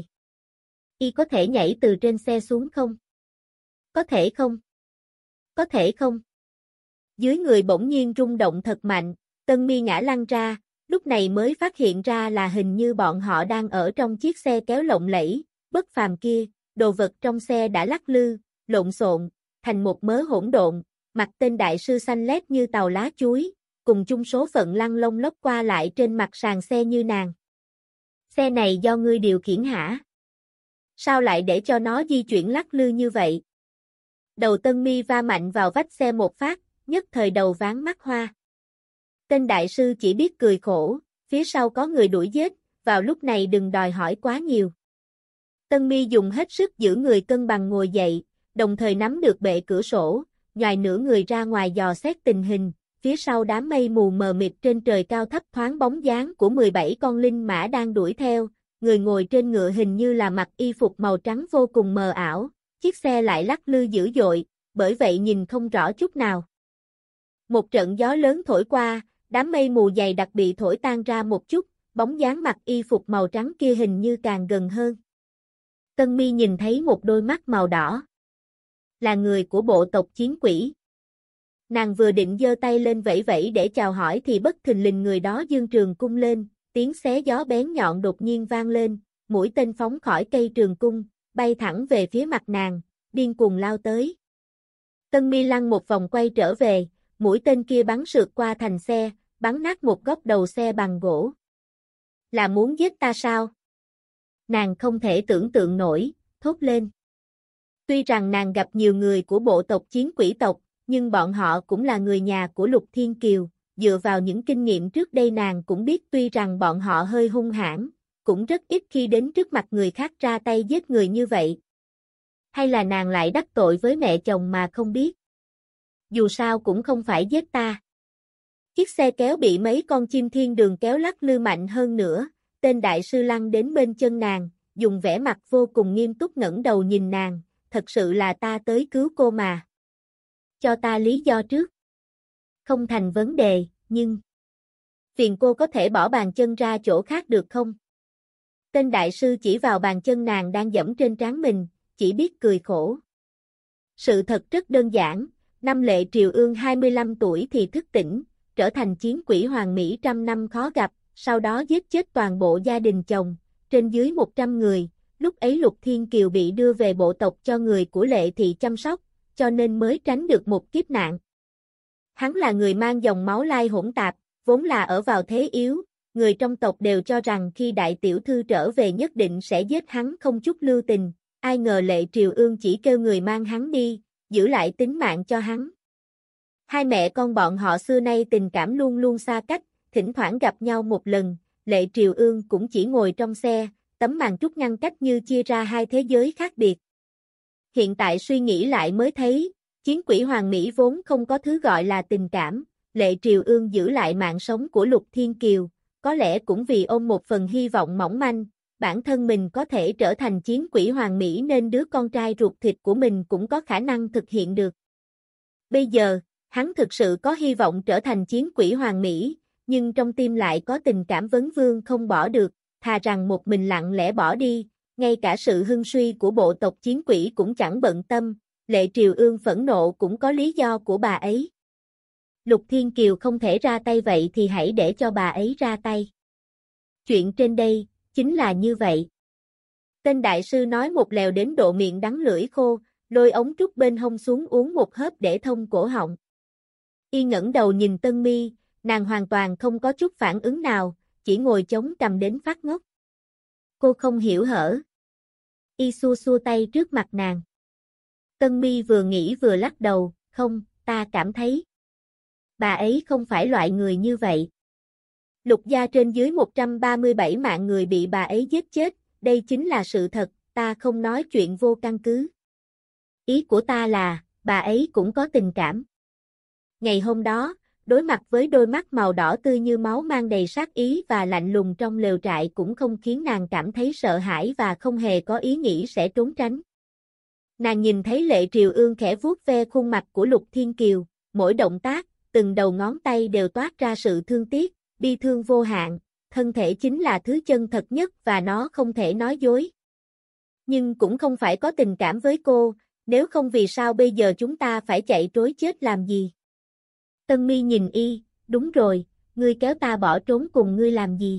Y có thể nhảy từ trên xe xuống không? Có thể không? Có thể không? Dưới người bỗng nhiên rung động thật mạnh, Tân Mi ngã lăn ra, lúc này mới phát hiện ra là hình như bọn họ đang ở trong chiếc xe kéo lộng lẫy, bất phàm kia, đồ vật trong xe đã lắc lư, lộn xộn, thành một mớ hỗn độn, mặt tên đại sư xanh lét như tàu lá chuối, cùng chung số phận lăn lông lốc qua lại trên mặt sàn xe như nàng. Xe này do ngươi điều khiển hả? Sao lại để cho nó di chuyển lắc lư như vậy? Đầu Tân Mi va mạnh vào vách xe một phát, nhất thời đầu ván mắt hoa. Tên đại sư chỉ biết cười khổ, phía sau có người đuổi giết, vào lúc này đừng đòi hỏi quá nhiều. Tân Mi dùng hết sức giữ người cân bằng ngồi dậy, đồng thời nắm được bệ cửa sổ, nhoài nửa người ra ngoài dò xét tình hình, phía sau đám mây mù mờ mịt trên trời cao thấp thoáng bóng dáng của mười bảy con linh mã đang đuổi theo, người ngồi trên ngựa hình như là mặc y phục màu trắng vô cùng mờ ảo, chiếc xe lại lắc lư dữ dội, bởi vậy nhìn không rõ chút nào. Một trận gió lớn thổi qua, đám mây mù dày đặc bị thổi tan ra một chút, bóng dáng mặc y phục màu trắng kia hình như càng gần hơn. Tân Mi nhìn thấy một đôi mắt màu đỏ. Là người của bộ tộc chiến quỷ. Nàng vừa định giơ tay lên vẫy vẫy để chào hỏi thì bất thình lình người đó giương trường cung lên, tiếng xé gió bén nhọn đột nhiên vang lên, mũi tên phóng khỏi cây trường cung, bay thẳng về phía mặt nàng, điên cuồng lao tới. Tân Mi lăn một vòng quay trở về, mũi tên kia bắn sượt qua thành xe, bắn nát một góc đầu xe bằng gỗ. Là muốn giết ta sao? Nàng không thể tưởng tượng nổi, thốt lên. Tuy rằng nàng gặp nhiều người của bộ tộc chiến quỷ tộc, nhưng bọn họ cũng là người nhà của Lục Thiên Kiều, dựa vào những kinh nghiệm trước đây nàng cũng biết tuy rằng bọn họ hơi hung hãn, cũng rất ít khi đến trước mặt người khác ra tay giết người như vậy. Hay là nàng lại đắc tội với mẹ chồng mà không biết? Dù sao cũng không phải giết ta. Chiếc xe kéo bị mấy con chim thiên đường kéo lắc lư mạnh hơn nữa, tên đại sư lăn đến bên chân nàng, dùng vẻ mặt vô cùng nghiêm túc ngẩng đầu nhìn nàng, thật sự là ta tới cứu cô mà. Cho ta lý do trước. Không thành vấn đề, nhưng... Phiền cô có thể bỏ bàn chân ra chỗ khác được không? Tên đại sư chỉ vào bàn chân nàng đang giẫm trên trán mình, chỉ biết cười khổ. Sự thật rất đơn giản, năm Lệ Triều Ương hai mươi lăm tuổi thì thức tỉnh, trở thành chiến quỷ hoàng mỹ trăm năm khó gặp, sau đó giết chết toàn bộ gia đình chồng, trên dưới một trăm người, lúc ấy Lục Thiên Kiều bị đưa về bộ tộc cho người của Lệ Thị chăm sóc, cho nên mới tránh được một kiếp nạn. Hắn là người mang dòng máu lai hỗn tạp, vốn là ở vào thế yếu, người trong tộc đều cho rằng khi đại tiểu thư trở về nhất định sẽ giết hắn không chút lưu tình, ai ngờ Lệ Triều Ương chỉ kêu người mang hắn đi, giữ lại tính mạng cho hắn. Hai mẹ con bọn họ xưa nay tình cảm luôn luôn xa cách, thỉnh thoảng gặp nhau một lần, Lệ Triều Ương cũng chỉ ngồi trong xe, tấm màn trúc ngăn cách như chia ra hai thế giới khác biệt. Hiện tại suy nghĩ lại mới thấy, chiến quỷ hoàng mỹ vốn không có thứ gọi là tình cảm, Lệ Triều Ương giữ lại mạng sống của Lục Thiên Kiều, có lẽ cũng vì ôm một phần hy vọng mỏng manh, bản thân mình có thể trở thành chiến quỷ hoàng mỹ nên đứa con trai ruột thịt của mình cũng có khả năng thực hiện được. Bây giờ, hắn thực sự có hy vọng trở thành chiến quỷ hoàng mỹ, nhưng trong tim lại có tình cảm vấn vương không bỏ được, thà rằng một mình lặng lẽ bỏ đi, ngay cả sự hưng suy của bộ tộc chiến quỷ cũng chẳng bận tâm, Lệ Triều Ương phẫn nộ cũng có lý do của bà ấy. Lục Thiên Kiều không thể ra tay vậy thì hãy để cho bà ấy ra tay. Chuyện trên đây, chính là như vậy. Tên đại sư nói một lèo đến độ miệng đắng lưỡi khô, lôi ống trúc bên hông xuống uống một hớp để thông cổ họng. Y ngẩng đầu nhìn Tân Mi, nàng hoàn toàn không có chút phản ứng nào, chỉ ngồi chống cằm đến phát ngốc. Cô không hiểu hở. Y xua xua tay trước mặt nàng. Tân Mi vừa nghĩ vừa lắc đầu, không, ta cảm thấy. Bà ấy không phải loại người như vậy. Lục gia trên dưới một trăm ba mươi bảy mạng người bị bà ấy giết chết, đây chính là sự thật, ta không nói chuyện vô căn cứ. Ý của ta là, bà ấy cũng có tình cảm. Ngày hôm đó, đối mặt với đôi mắt màu đỏ tươi như máu mang đầy sát ý và lạnh lùng trong lều trại cũng không khiến nàng cảm thấy sợ hãi và không hề có ý nghĩ sẽ trốn tránh. Nàng nhìn thấy Lệ Triều Ương khẽ vuốt ve khuôn mặt của Lục Thiên Kiều, mỗi động tác, từng đầu ngón tay đều toát ra sự thương tiếc, bi thương vô hạn, thân thể chính là thứ chân thật nhất và nó không thể nói dối. Nhưng cũng không phải có tình cảm với cô, nếu không vì sao bây giờ chúng ta phải chạy trối chết làm gì? Tân Mi nhìn y, đúng rồi, ngươi kéo ta bỏ trốn cùng ngươi làm gì?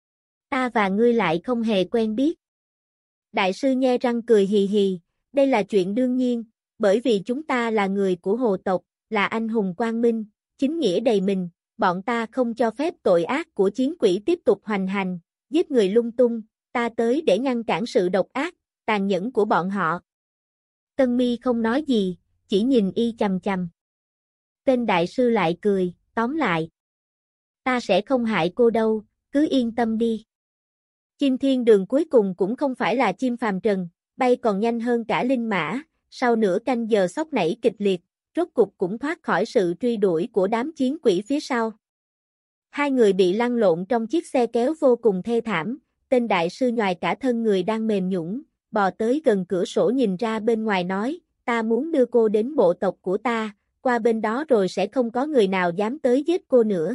Ta và ngươi lại không hề quen biết. Đại sư nhe răng cười hì hì, đây là chuyện đương nhiên, bởi vì chúng ta là người của hồ tộc, là anh hùng quang minh, chính nghĩa đầy mình, bọn ta không cho phép tội ác của chiến quỷ tiếp tục hoành hành, giết người lung tung, ta tới để ngăn cản sự độc ác, tàn nhẫn của bọn họ. Tân Mi không nói gì, chỉ nhìn y chằm chằm. Tên đại sư lại cười, tóm lại. Ta sẽ không hại cô đâu, cứ yên tâm đi. Chim thiên đường cuối cùng cũng không phải là chim phàm trần, bay còn nhanh hơn cả linh mã, sau nửa canh giờ sóc nảy kịch liệt, rốt cục cũng thoát khỏi sự truy đuổi của đám chiến quỷ phía sau. Hai người bị lăn lộn trong chiếc xe kéo vô cùng thê thảm, tên đại sư nhoài cả thân người đang mềm nhũn, bò tới gần cửa sổ nhìn ra bên ngoài nói, ta muốn đưa cô đến bộ tộc của ta, qua bên đó rồi sẽ không có người nào dám tới giết cô nữa.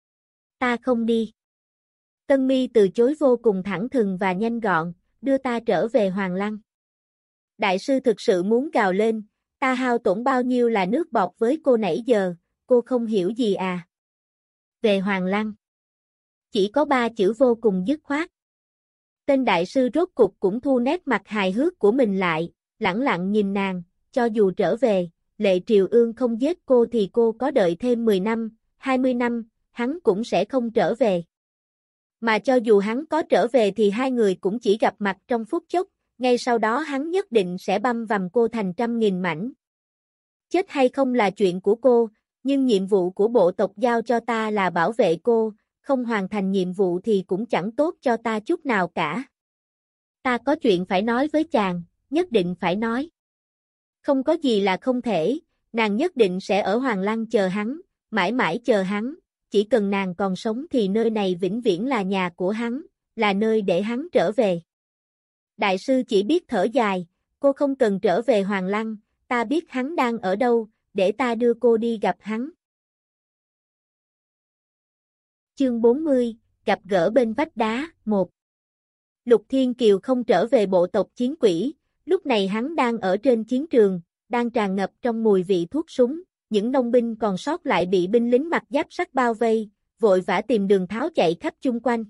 Ta không đi. Tân Mi từ chối vô cùng thẳng thừng và nhanh gọn, đưa ta trở về Hoàng Lăng. Đại sư thực sự muốn gào lên, ta hao tổn bao nhiêu là nước bọt với cô nãy giờ, cô không hiểu gì à. Về Hoàng Lăng. Chỉ có ba chữ vô cùng dứt khoát. Tên đại sư rốt cục cũng thu nét mặt hài hước của mình lại, lẳng lặng nhìn nàng, cho dù trở về, Lệ Triều Ương không giết cô thì cô có đợi thêm mười năm, hai mươi năm, hắn cũng sẽ không trở về. Mà cho dù hắn có trở về thì hai người cũng chỉ gặp mặt trong phút chốc, ngay sau đó hắn nhất định sẽ băm vằm cô thành trăm nghìn mảnh. Chết hay không là chuyện của cô, nhưng nhiệm vụ của bộ tộc giao cho ta là bảo vệ cô, không hoàn thành nhiệm vụ thì cũng chẳng tốt cho ta chút nào cả. Ta có chuyện phải nói với chàng, nhất định phải nói. Không có gì là không thể, nàng nhất định sẽ ở Hoàng Lăng chờ hắn, mãi mãi chờ hắn, chỉ cần nàng còn sống thì nơi này vĩnh viễn là nhà của hắn, là nơi để hắn trở về. Đại sư chỉ biết thở dài, cô không cần trở về Hoàng Lăng, ta biết hắn đang ở đâu, để ta đưa cô đi gặp hắn. Chương bốn mươi, gặp gỡ bên vách đá, một. Lục Thiên Kiều không trở về bộ tộc Chiến Quỷ, lúc này hắn đang ở trên chiến trường, đang tràn ngập trong mùi vị thuốc súng, những nông binh còn sót lại bị binh lính mặc giáp sắt bao vây, vội vã tìm đường tháo chạy khắp chung quanh.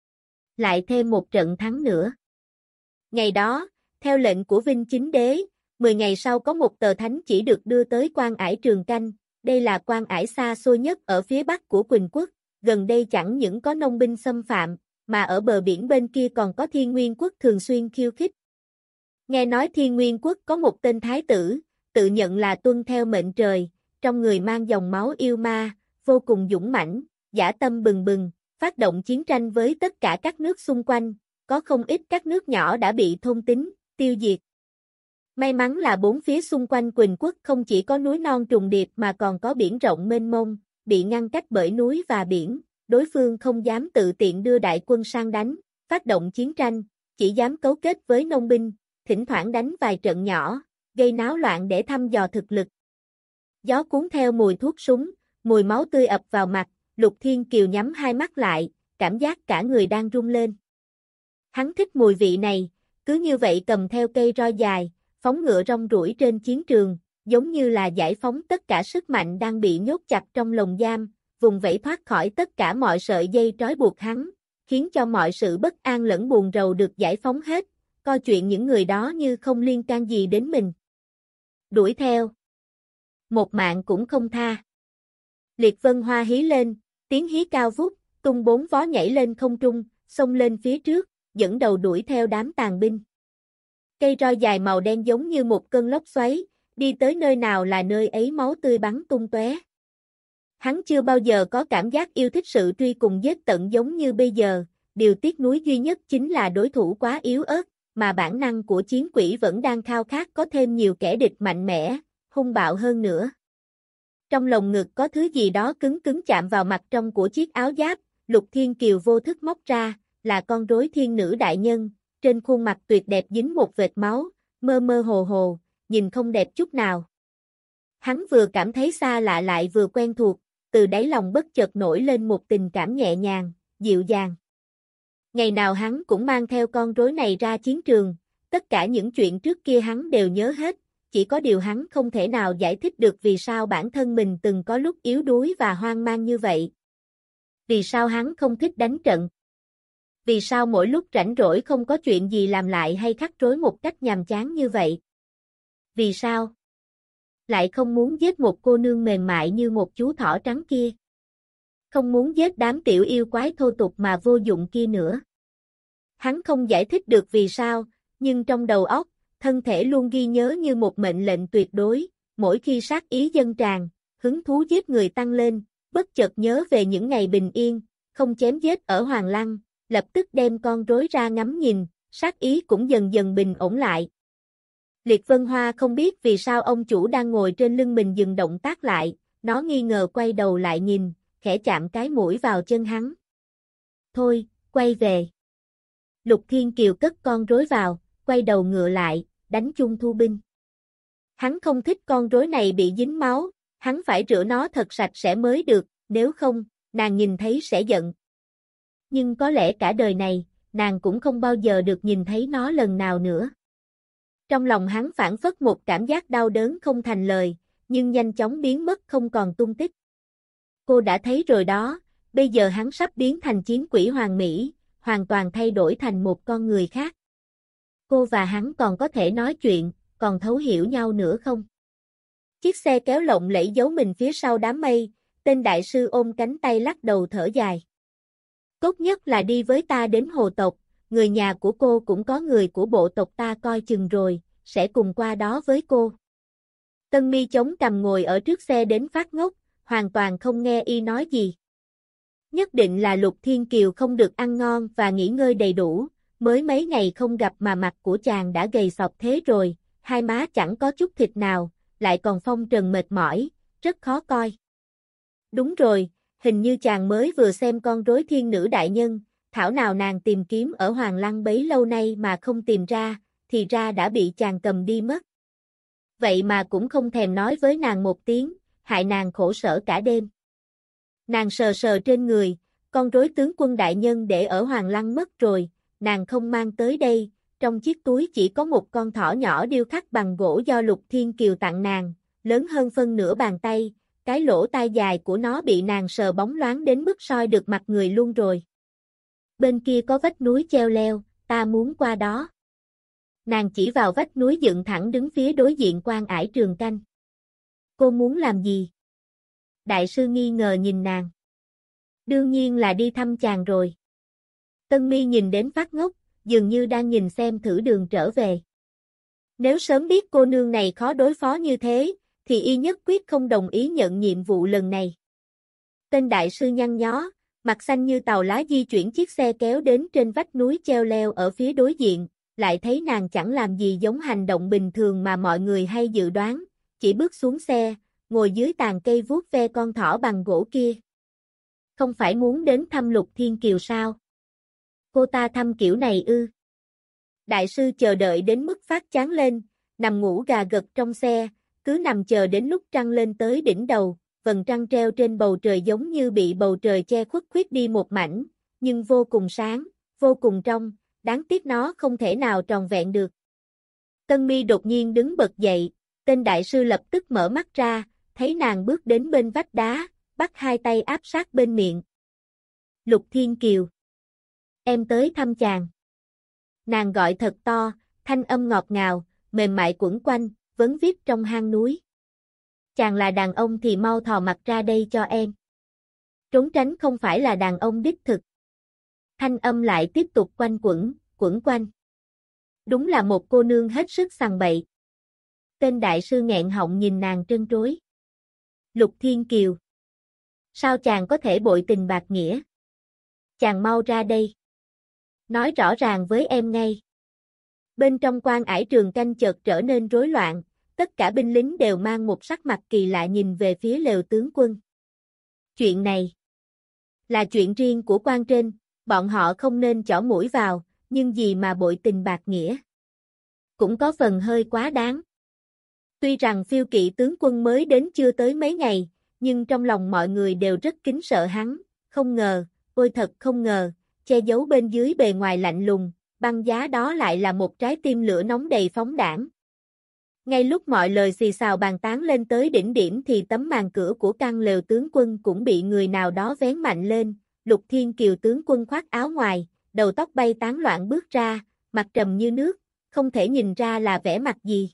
Lại thêm một trận thắng nữa. Ngày đó, theo lệnh của Vinh Chính Đế, mười ngày sau có một tờ thánh chỉ được đưa tới Quan Ải Trường Canh, đây là quan ải xa xôi nhất ở phía bắc của Quỳnh Quốc, gần đây chẳng những có nông binh xâm phạm, mà ở bờ biển bên kia còn có Thiên Nguyên Quốc thường xuyên khiêu khích. Nghe nói Thiên Nguyên Quốc có một tên thái tử, tự nhận là tuân theo mệnh trời, trong người mang dòng máu yêu ma, vô cùng dũng mãnh, dã tâm bừng bừng, phát động chiến tranh với tất cả các nước xung quanh, có không ít các nước nhỏ đã bị thôn tính, tiêu diệt. May mắn là bốn phía xung quanh Quỳnh Quốc không chỉ có núi non trùng điệp mà còn có biển rộng mênh mông, bị ngăn cách bởi núi và biển, đối phương không dám tự tiện đưa đại quân sang đánh, phát động chiến tranh, chỉ dám cấu kết với nông binh, thỉnh thoảng đánh vài trận nhỏ, gây náo loạn để thăm dò thực lực. Gió cuốn theo mùi thuốc súng, mùi máu tươi ập vào mặt, Lục Thiên Kiều nhắm hai mắt lại, cảm giác cả người đang rung lên. Hắn thích mùi vị này, cứ như vậy cầm theo cây roi dài, phóng ngựa rong ruổi trên chiến trường, giống như là giải phóng tất cả sức mạnh đang bị nhốt chặt trong lồng giam, vùng vẫy thoát khỏi tất cả mọi sợi dây trói buộc hắn, khiến cho mọi sự bất an lẫn buồn rầu được giải phóng hết, coi chuyện những người đó như không liên can gì đến mình. Đuổi theo. Một mạng cũng không tha. Liệt Vân Hoa hí lên, tiếng hí cao vút, tung bốn vó nhảy lên không trung, xông lên phía trước, dẫn đầu đuổi theo đám tàn binh. Cây roi dài màu đen giống như một cơn lốc xoáy, đi tới nơi nào là nơi ấy máu tươi bắn tung tóe. Hắn chưa bao giờ có cảm giác yêu thích sự truy cùng giết tận giống như bây giờ, điều tiếc nuối duy nhất chính là đối thủ quá yếu ớt, mà bản năng của chiến quỷ vẫn đang khao khát có thêm nhiều kẻ địch mạnh mẽ, hung bạo hơn nữa. Trong lồng ngực có thứ gì đó cứng cứng chạm vào mặt trong của chiếc áo giáp, Lục Thiên Kiều vô thức móc ra, là con rối thiên nữ đại nhân, trên khuôn mặt tuyệt đẹp dính một vệt máu, mơ mơ hồ hồ, nhìn không đẹp chút nào. Hắn vừa cảm thấy xa lạ lại vừa quen thuộc, từ đáy lòng bất chợt nổi lên một tình cảm nhẹ nhàng, dịu dàng. Ngày nào hắn cũng mang theo con rối này ra chiến trường, tất cả những chuyện trước kia hắn đều nhớ hết, chỉ có điều hắn không thể nào giải thích được vì sao bản thân mình từng có lúc yếu đuối và hoang mang như vậy. Vì sao hắn không thích đánh trận? Vì sao mỗi lúc rảnh rỗi không có chuyện gì làm lại hay khắc rối một cách nhàm chán như vậy? Vì sao? Lại không muốn giết một cô nương mềm mại như một chú thỏ trắng kia. Không muốn giết đám tiểu yêu quái thô tục mà vô dụng kia nữa. Hắn không giải thích được vì sao, nhưng trong đầu óc, thân thể luôn ghi nhớ như một mệnh lệnh tuyệt đối, mỗi khi sát ý dâng tràn, hứng thú giết người tăng lên, bất chợt nhớ về những ngày bình yên, không chém giết ở Hoàng Lăng, lập tức đem con rối ra ngắm nhìn, sát ý cũng dần dần bình ổn lại. Liệt Vân Hoa không biết vì sao ông chủ đang ngồi trên lưng mình dừng động tác lại, nó nghi ngờ quay đầu lại nhìn, khẽ chạm cái mũi vào chân hắn. Thôi, quay về. Lục Thiên Kiều cất con rối vào, quay đầu ngựa lại, đánh chung thu binh. Hắn không thích con rối này bị dính máu, hắn phải rửa nó thật sạch sẽ mới được, nếu không, nàng nhìn thấy sẽ giận. Nhưng có lẽ cả đời này, nàng cũng không bao giờ được nhìn thấy nó lần nào nữa. Trong lòng hắn phảng phất một cảm giác đau đớn không thành lời, nhưng nhanh chóng biến mất không còn tung tích. Cô đã thấy rồi đó, bây giờ hắn sắp biến thành chiến quỷ hoàng mỹ, hoàn toàn thay đổi thành một con người khác. Cô và hắn còn có thể nói chuyện, còn thấu hiểu nhau nữa không? Chiếc xe kéo lộng lẫy giấu mình phía sau đám mây, tên đại sư ôm cánh tay lắc đầu thở dài. Tốt nhất là đi với ta đến hồ tộc, người nhà của cô cũng có người của bộ tộc ta coi chừng rồi, sẽ cùng qua đó với cô. Tân Mi chống cằm ngồi ở trước xe đến phát ngốc, hoàn toàn không nghe y nói gì. Nhất định là Lục Thiên Kiều không được ăn ngon và nghỉ ngơi đầy đủ, mới mấy ngày không gặp mà mặt của chàng đã gầy sọp thế rồi, hai má chẳng có chút thịt nào, lại còn phong trần mệt mỏi, rất khó coi. Đúng rồi, hình như chàng mới vừa xem con rối thiên nữ đại nhân, thảo nào nàng tìm kiếm ở Hoàng Lăng bấy lâu nay mà không tìm ra, thì ra đã bị chàng cầm đi mất. Vậy mà cũng không thèm nói với nàng một tiếng, hại nàng khổ sở cả đêm. Nàng sờ sờ trên người, con rối tướng quân đại nhân để ở Hoàng Lăng mất rồi, nàng không mang tới đây, trong chiếc túi chỉ có một con thỏ nhỏ điêu khắc bằng gỗ do Lục Thiên Kiều tặng nàng, lớn hơn phân nửa bàn tay, cái lỗ tai dài của nó bị nàng sờ bóng loáng đến mức soi được mặt người luôn rồi. Bên kia có vách núi treo leo, ta muốn qua đó. Nàng chỉ vào vách núi dựng thẳng đứng phía đối diện Quan Ải Trường Canh. Cô muốn làm gì? Đại sư nghi ngờ nhìn nàng. Đương nhiên là đi thăm chàng rồi. Tân Mi nhìn đến phát ngốc, dường như đang nhìn xem thử đường trở về. Nếu sớm biết cô nương này khó đối phó như thế, thì y nhất quyết không đồng ý nhận nhiệm vụ lần này. Tên đại sư nhăn nhó, mặt xanh như tàu lá di chuyển chiếc xe kéo đến trên vách núi treo leo ở phía đối diện, lại thấy nàng chẳng làm gì giống hành động bình thường mà mọi người hay dự đoán, chỉ bước xuống xe, ngồi dưới tàn cây vuốt ve con thỏ bằng gỗ kia. Không phải muốn đến thăm Lục Thiên Kiều sao? Cô ta thăm kiểu này ư? Đại sư chờ đợi đến mức phát chán lên, nằm ngủ gà gật trong xe, cứ nằm chờ đến lúc trăng lên tới đỉnh đầu, vầng trăng treo trên bầu trời giống như bị bầu trời che khuất khuyết đi một mảnh, nhưng vô cùng sáng, vô cùng trong, đáng tiếc nó không thể nào tròn vẹn được. Tân Mi đột nhiên đứng bật dậy, tên đại sư lập tức mở mắt ra, thấy nàng bước đến bên vách đá, bắt hai tay áp sát bên miệng. Lục Thiên Kiều. Em tới thăm chàng. Nàng gọi thật to, thanh âm ngọt ngào, mềm mại quẩn quanh, vấn vít trong hang núi. Chàng là đàn ông thì mau thò mặt ra đây cho em. Trốn tránh không phải là đàn ông đích thực. Thanh âm lại tiếp tục quanh quẩn, quẩn quanh. Đúng là một cô nương hết sức sằng bậy. Tên đại sư nghẹn họng nhìn nàng trân trối. Lục Thiên Kiều. Sao chàng có thể bội tình bạc nghĩa? Chàng mau ra đây. Nói rõ ràng với em ngay. Bên trong Quan Ải Trường Canh chợt trở nên rối loạn, tất cả binh lính đều mang một sắc mặt kỳ lạ nhìn về phía lều tướng quân. Chuyện này là chuyện riêng của quan trên, bọn họ không nên chỏ mũi vào, nhưng gì mà bội tình bạc nghĩa. Cũng có phần hơi quá đáng. Tuy rằng phiêu kỵ tướng quân mới đến chưa tới mấy ngày, nhưng trong lòng mọi người đều rất kính sợ hắn, không ngờ, ôi thật không ngờ, che giấu bên dưới bề ngoài lạnh lùng, băng giá đó lại là một trái tim lửa nóng đầy phóng đãng. Ngay lúc mọi lời xì xào bàn tán lên tới đỉnh điểm thì tấm màn cửa của căn lều tướng quân cũng bị người nào đó vén mạnh lên, Lục Thiên Kiều tướng quân khoác áo ngoài, đầu tóc bay tán loạn bước ra, mặt trầm như nước, không thể nhìn ra là vẻ mặt gì.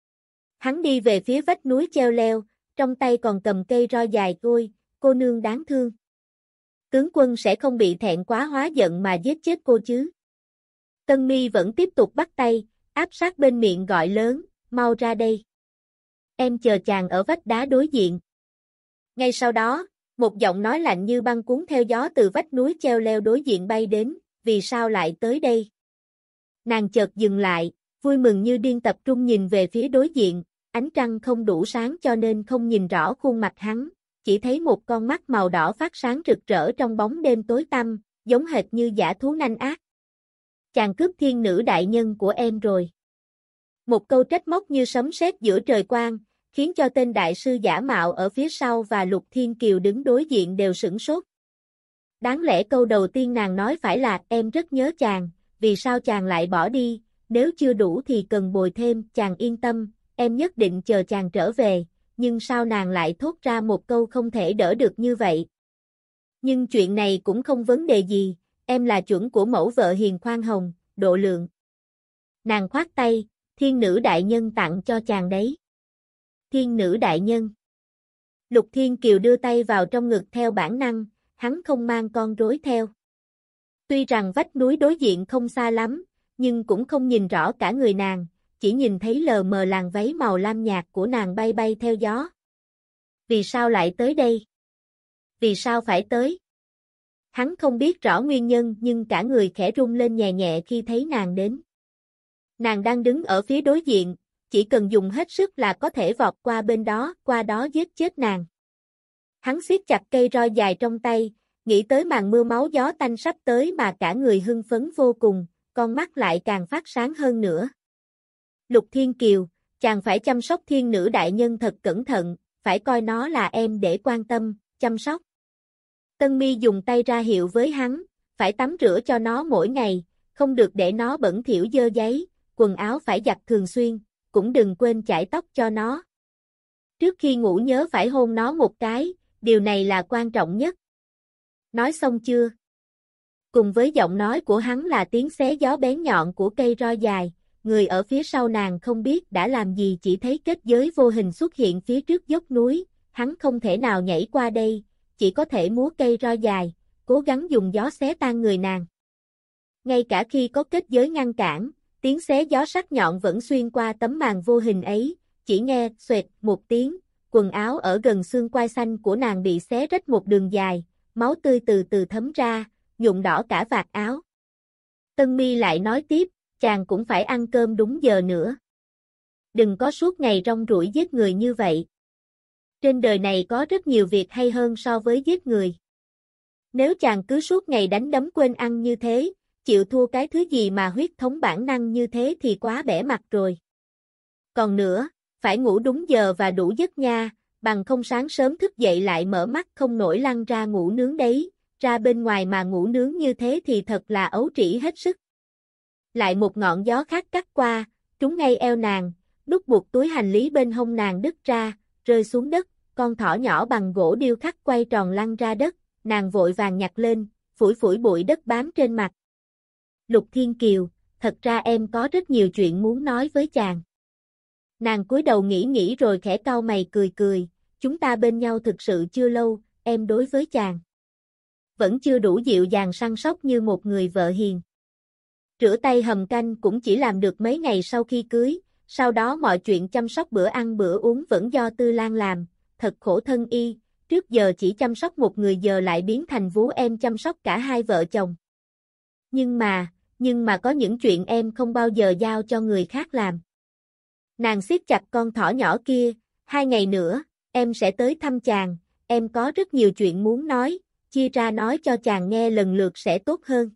Hắn đi về phía vách núi treo leo, trong tay còn cầm cây roi dài côi, cô nương đáng thương. Tướng quân sẽ không bị thẹn quá hóa giận mà giết chết cô chứ. Tân Mi vẫn tiếp tục bắt tay, áp sát bên miệng gọi lớn, mau ra đây. Em chờ chàng ở vách đá đối diện. Ngay sau đó, một giọng nói lạnh như băng cuốn theo gió từ vách núi treo leo đối diện bay đến, vì sao lại tới đây? Nàng chợt dừng lại, vui mừng như điên tập trung nhìn về phía đối diện, ánh trăng không đủ sáng cho nên không nhìn rõ khuôn mặt hắn, chỉ thấy một con mắt màu đỏ phát sáng rực rỡ trong bóng đêm tối tăm, giống hệt như dã thú nanh ác. Chàng cướp thiên nữ đại nhân của em rồi. Một câu trách móc như sấm sét giữa trời quang, khiến cho tên đại sư giả mạo ở phía sau và Lục Thiên Kiều đứng đối diện đều sửng sốt. Đáng lẽ câu đầu tiên nàng nói phải là em rất nhớ chàng, vì sao chàng lại bỏ đi, nếu chưa đủ thì cần bồi thêm, chàng yên tâm, em nhất định chờ chàng trở về, nhưng sao nàng lại thốt ra một câu không thể đỡ được như vậy. Nhưng chuyện này cũng không vấn đề gì, em là chuẩn của mẫu vợ hiền khoan hồng, độ lượng. Nàng khoát tay, thiên nữ đại nhân tặng cho chàng đấy. Thiên nữ đại nhân. Lục Thiên Kiều đưa tay vào trong ngực theo bản năng, hắn không mang con rối theo. Tuy rằng vách núi đối diện không xa lắm, nhưng cũng không nhìn rõ cả người nàng, chỉ nhìn thấy lờ mờ làn váy màu lam nhạt của nàng bay bay theo gió. Vì sao lại tới đây? Vì sao phải tới? Hắn không biết rõ nguyên nhân nhưng cả người khẽ rung lên nhẹ nhẹ khi thấy nàng đến. Nàng đang đứng ở phía đối diện, chỉ cần dùng hết sức là có thể vọt qua bên đó, qua đó giết chết nàng. Hắn siết chặt cây roi dài trong tay, nghĩ tới màn mưa máu gió tanh sắp tới mà cả người hưng phấn vô cùng, con mắt lại càng phát sáng hơn nữa. Lục Thiên Kiều, chàng phải chăm sóc thiên nữ đại nhân thật cẩn thận, phải coi nó là em để quan tâm, chăm sóc. Tân Mi dùng tay ra hiệu với hắn, phải tắm rửa cho nó mỗi ngày, không được để nó bẩn thỉu dơ giấy, quần áo phải giặt thường xuyên, cũng đừng quên chải tóc cho nó. Trước khi ngủ nhớ phải hôn nó một cái, điều này là quan trọng nhất. Nói xong chưa? Cùng với giọng nói của hắn là tiếng xé gió bén nhọn của cây roi dài, người ở phía sau nàng không biết đã làm gì chỉ thấy kết giới vô hình xuất hiện phía trước dốc núi, hắn không thể nào nhảy qua đây, chỉ có thể múa cây roi dài, cố gắng dùng gió xé tan người nàng. Ngay cả khi có kết giới ngăn cản, tiếng xé gió sắc nhọn vẫn xuyên qua tấm màn vô hình ấy, chỉ nghe xoẹt một tiếng, quần áo ở gần xương quai xanh của nàng bị xé rách một đường dài, máu tươi từ từ thấm ra, nhuộm đỏ cả vạt áo. Tân Mi lại nói tiếp, chàng cũng phải ăn cơm đúng giờ nữa. Đừng có suốt ngày rong ruổi giết người như vậy. Trên đời này có rất nhiều việc hay hơn so với giết người. Nếu chàng cứ suốt ngày đánh đấm quên ăn như thế, chịu thua cái thứ gì mà huyết thống bản năng như thế thì quá bẻ mặt rồi. Còn nữa, phải ngủ đúng giờ và đủ giấc nha, bằng không sáng sớm thức dậy lại mở mắt không nổi lăn ra ngủ nướng đấy, ra bên ngoài mà ngủ nướng như thế thì thật là ấu trĩ hết sức. Lại một ngọn gió khác cắt qua, trúng ngay eo nàng, đút buộc túi hành lý bên hông nàng đứt ra, rơi xuống đất, con thỏ nhỏ bằng gỗ điêu khắc quay tròn lăn ra đất, nàng vội vàng nhặt lên, phủi phủi bụi đất bám trên mặt. Lục Thiên Kiều, thật ra em có rất nhiều chuyện muốn nói với chàng. Nàng cúi đầu nghĩ nghĩ rồi khẽ cau mày cười cười, chúng ta bên nhau thực sự chưa lâu, em đối với chàng vẫn chưa đủ dịu dàng săn sóc như một người vợ hiền. Rửa tay hầm canh cũng chỉ làm được mấy ngày sau khi cưới, sau đó mọi chuyện chăm sóc bữa ăn bữa uống vẫn do Tư Lan làm, thật khổ thân y, trước giờ chỉ chăm sóc một người giờ lại biến thành vú em chăm sóc cả hai vợ chồng. Nhưng mà, nhưng mà có những chuyện em không bao giờ giao cho người khác làm. Nàng siết chặt con thỏ nhỏ kia, hai ngày nữa, em sẽ tới thăm chàng, em có rất nhiều chuyện muốn nói, chia ra nói cho chàng nghe lần lượt sẽ tốt hơn.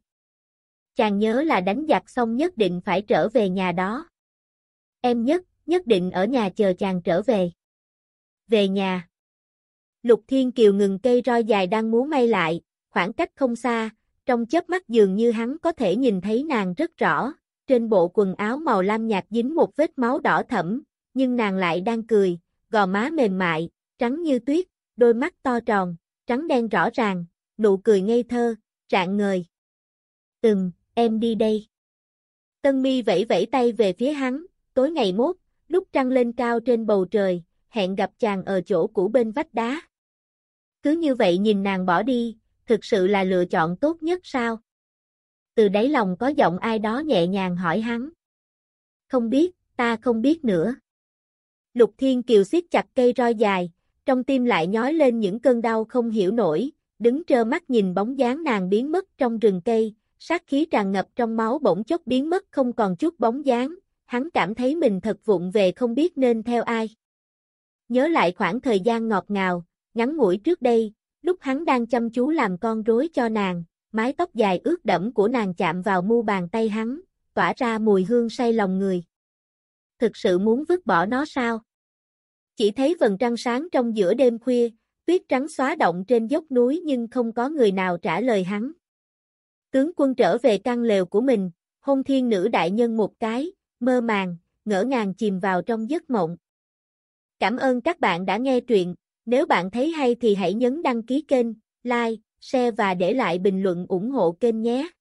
Chàng nhớ là đánh giặc xong nhất định phải trở về nhà đó. Em nhất, nhất định ở nhà chờ chàng trở về. Về nhà. Lục Thiên Kiều ngừng cây roi dài đang múa may lại, khoảng cách không xa, trong chớp mắt dường như hắn có thể nhìn thấy nàng rất rõ, trên bộ quần áo màu lam nhạt dính một vết máu đỏ thẫm, nhưng nàng lại đang cười, gò má mềm mại, trắng như tuyết, đôi mắt to tròn, trắng đen rõ ràng, nụ cười ngây thơ, rạng ngời. Ừm, em đi đây. Tân Mi vẫy vẫy tay về phía hắn, tối ngày mốt, lúc trăng lên cao trên bầu trời, hẹn gặp chàng ở chỗ cũ bên vách đá. Cứ như vậy nhìn nàng bỏ đi, thực sự là lựa chọn tốt nhất sao? Từ đáy lòng có giọng ai đó nhẹ nhàng hỏi hắn. Không biết, ta không biết nữa. Lục Thiên Kiều siết chặt cây roi dài, trong tim lại nhói lên những cơn đau không hiểu nổi, đứng trơ mắt nhìn bóng dáng nàng biến mất trong rừng cây, sát khí tràn ngập trong máu bỗng chốc biến mất không còn chút bóng dáng, hắn cảm thấy mình thật vụng về không biết nên theo ai. Nhớ lại khoảng thời gian ngọt ngào, ngắn ngủi trước đây, lúc hắn đang chăm chú làm con rối cho nàng, mái tóc dài ướt đẫm của nàng chạm vào mu bàn tay hắn, tỏa ra mùi hương say lòng người. Thực sự muốn vứt bỏ nó sao? Chỉ thấy vầng trăng sáng trong giữa đêm khuya, tuyết trắng xóa động trên dốc núi nhưng không có người nào trả lời hắn. Tướng quân trở về căn lều của mình, hôn thiên nữ đại nhân một cái, mơ màng, ngỡ ngàng chìm vào trong giấc mộng. Cảm ơn các bạn đã nghe truyện, nếu bạn thấy hay thì hãy nhấn đăng ký kênh, like, share và để lại bình luận ủng hộ kênh nhé.